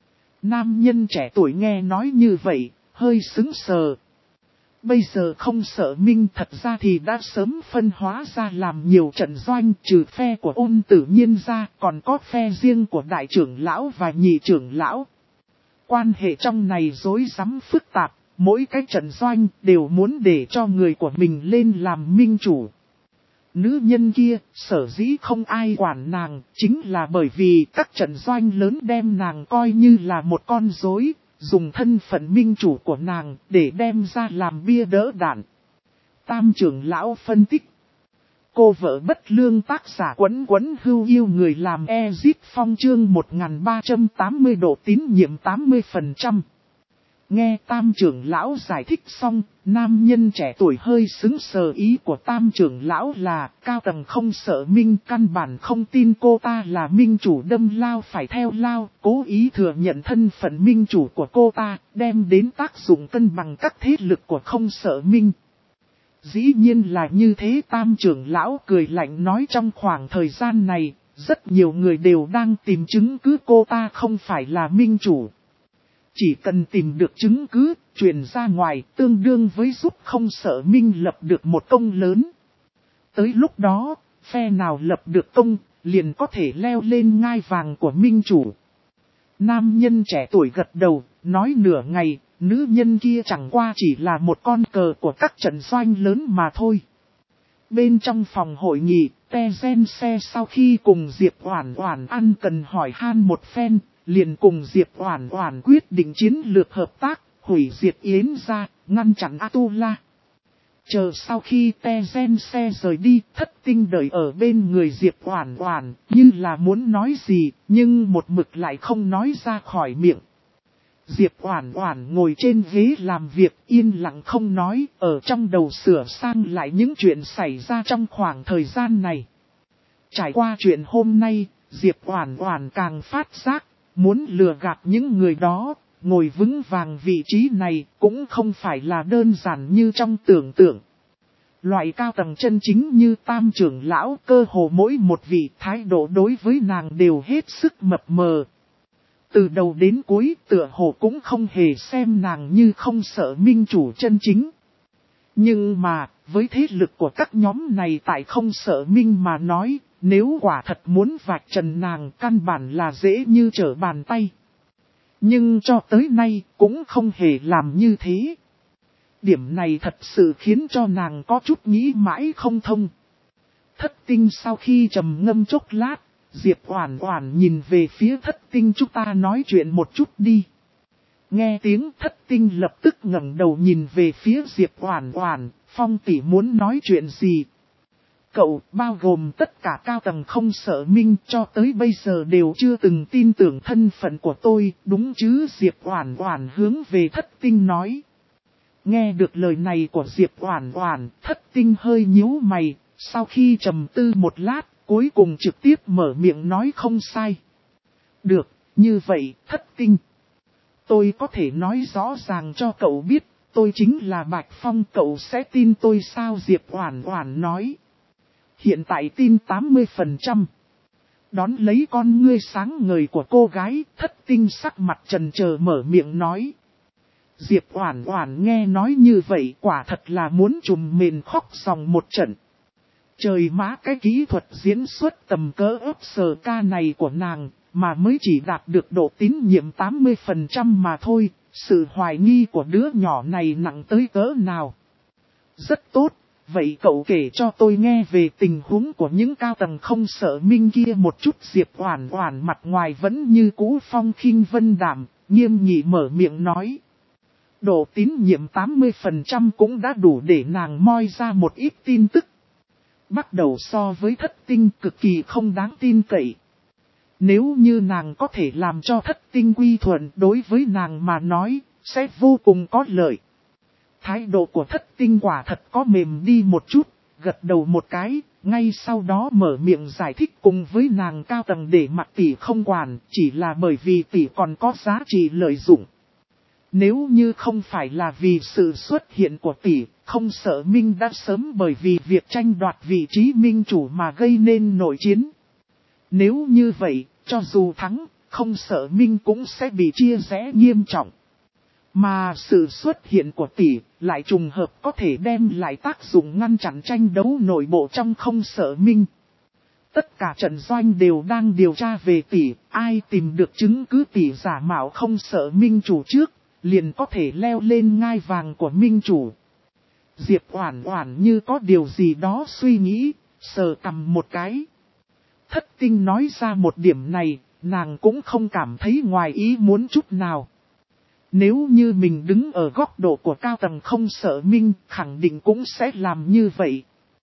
Nam nhân trẻ tuổi nghe nói như vậy, hơi sững sờ. Bây giờ không sợ Minh, thật ra thì đã sớm phân hóa ra làm nhiều trận doanh, trừ phe của Ôn Tử Nhiên ra, còn có phe riêng của đại trưởng lão và nhị trưởng lão. Quan hệ trong này rối rắm phức tạp, mỗi cái trận doanh đều muốn để cho người của mình lên làm minh chủ. Nữ nhân kia, sở dĩ không ai quản nàng, chính là bởi vì các trận doanh lớn đem nàng coi như là một con rối, dùng thân phận minh chủ của nàng để đem ra làm bia đỡ đạn. Tam trưởng lão phân tích. Cô vợ bất lương tác giả Quấn Quấn Hưu yêu người làm Ezip Phong chương 1380 độ tín nhiệm 80%. Nghe tam trưởng lão giải thích xong, nam nhân trẻ tuổi hơi sững sờ, ý của tam trưởng lão là cao tầng không sợ Minh, căn bản không tin cô ta là minh chủ, đâm lao phải theo lao, cố ý thừa nhận thân phận minh chủ của cô ta, đem đến tác dụng cân bằng các thế lực của không sợ Minh. Dĩ nhiên là như thế, tam trưởng lão cười lạnh nói, trong khoảng thời gian này, rất nhiều người đều đang tìm chứng cứ cô ta không phải là minh chủ. Chỉ cần tìm được chứng cứ, truyền ra ngoài, tương đương với giúp không sợ Minh lập được một công lớn. Tới lúc đó, phe nào lập được công, liền có thể leo lên ngai vàng của minh chủ. Nam nhân trẻ tuổi gật đầu, nói nửa ngày, nữ nhân kia chẳng qua chỉ là một con cờ của các trận doanh lớn mà thôi. Bên trong phòng hội nghị, Tezen sau khi cùng Diệp Oản Oản ăn cần hỏi han một phen, liền cùng Diệp Oản Oản quyết định chiến lược hợp tác, hủy diệt Yến gia, ngăn chặn Atula. Chờ sau khi Tezen rời đi, Thất Tinh đợi ở bên người Diệp Oản Oản, như là muốn nói gì, nhưng một mực lại không nói ra khỏi miệng. Diệp Oản Oản ngồi trên ghế làm việc, yên lặng không nói, ở trong đầu sửa sang lại những chuyện xảy ra trong khoảng thời gian này. Trải qua chuyện hôm nay, Diệp Oản Oản càng phát giác, muốn lừa gạt những người đó, ngồi vững vàng vị trí này cũng không phải là đơn giản như trong tưởng tượng. Loại cao tầng chân chính như tam trưởng lão, cơ hồ mỗi một vị thái độ đối với nàng đều hết sức mập mờ. Từ đầu đến cuối tựa hồ cũng không hề xem nàng như không sợ minh chủ chân chính. Nhưng mà, với thế lực của các nhóm này tại không sợ minh mà nói, nếu quả thật muốn vạch trần nàng căn bản là dễ như trở bàn tay. Nhưng cho tới nay cũng không hề làm như thế. Điểm này thật sự khiến cho nàng có chút nghĩ mãi không thông. Thất Tinh sau khi trầm ngâm chốc lát, Diệp Oản Oản nhìn về phía Thất Tinh, chúng ta nói chuyện một chút đi. Nghe tiếng Thất Tinh lập tức ngẩng đầu nhìn về phía Diệp Oản Oản, Phong tỷ muốn nói chuyện gì? Cậu, bao gồm tất cả cao tầng không sợ minh, cho tới bây giờ đều chưa từng tin tưởng thân phận của tôi, đúng chứ? Diệp Oản Oản hướng về Thất Tinh nói. Nghe được lời này của Diệp Oản Oản, Thất Tinh hơi nhíu mày, sau khi trầm tư một lát, cuối cùng trực tiếp mở miệng nói không sai. Được, như vậy, Thất Tinh. Tôi có thể nói rõ ràng cho cậu biết, tôi chính là Bạch Phong, cậu sẽ tin tôi sao? Diệp Oản Oản nói. Hiện tại tin 80%. Đón lấy con ngươi sáng ngời của cô gái, Thất Tinh sắc mặt chần chờ mở miệng nói. Diệp Oản Oản nghe nói như vậy quả thật là muốn trùm mền khóc ròng một trận. Trời má, cái kỹ thuật diễn xuất tầm cỡ ấp sờ ca này của nàng, mà mới chỉ đạt được độ tín nhiệm 80% mà thôi, sự hoài nghi của đứa nhỏ này nặng tới cỡ nào. Rất tốt, vậy cậu kể cho tôi nghe về tình huống của những cao tầng không sợ minh kia một chút. Diệp Oản Oản mặt ngoài vẫn như cũ phong khinh vân đạm, nghiêm nghị mở miệng nói. Độ tín nhiệm 80% cũng đã đủ để nàng moi ra một ít tin tức. Bắt đầu so với Thất Tinh cực kỳ không đáng tin cậy. Nếu như nàng có thể làm cho Thất Tinh quy thuận, đối với nàng mà nói, sẽ vô cùng có lợi. Thái độ của Thất Tinh quả thật có mềm đi một chút, gật đầu một cái, ngay sau đó mở miệng giải thích cùng với nàng cao tầng để mặc tỷ không quản, chỉ là bởi vì tỷ còn có giá trị lợi dụng. Nếu như không phải là vì sự xuất hiện của tỷ, Không Sợ Minh đã sớm bởi vì việc tranh đoạt vị trí minh chủ mà gây nên nội chiến. Nếu như vậy, cho dù thắng, Không Sợ Minh cũng sẽ bị chia rẽ nghiêm trọng. Mà sự xuất hiện của tỷ lại trùng hợp có thể đem lại tác dụng ngăn chặn tranh đấu nội bộ trong Không Sợ Minh. Tất cả trận doanh đều đang điều tra về tỷ, ai tìm được chứng cứ tỷ giả mạo Không Sợ Minh chủ trước, liền có thể leo lên ngai vàng của Minh chủ. Diệp Oản Oản như có điều gì đó suy nghĩ, sờ cằm một cái. Thất Tinh nói ra một điểm này, nàng cũng không cảm thấy ngoài ý muốn chút nào. Nếu như mình đứng ở góc độ của cao tầng Không Sợ Minh, khẳng định cũng sẽ làm như vậy.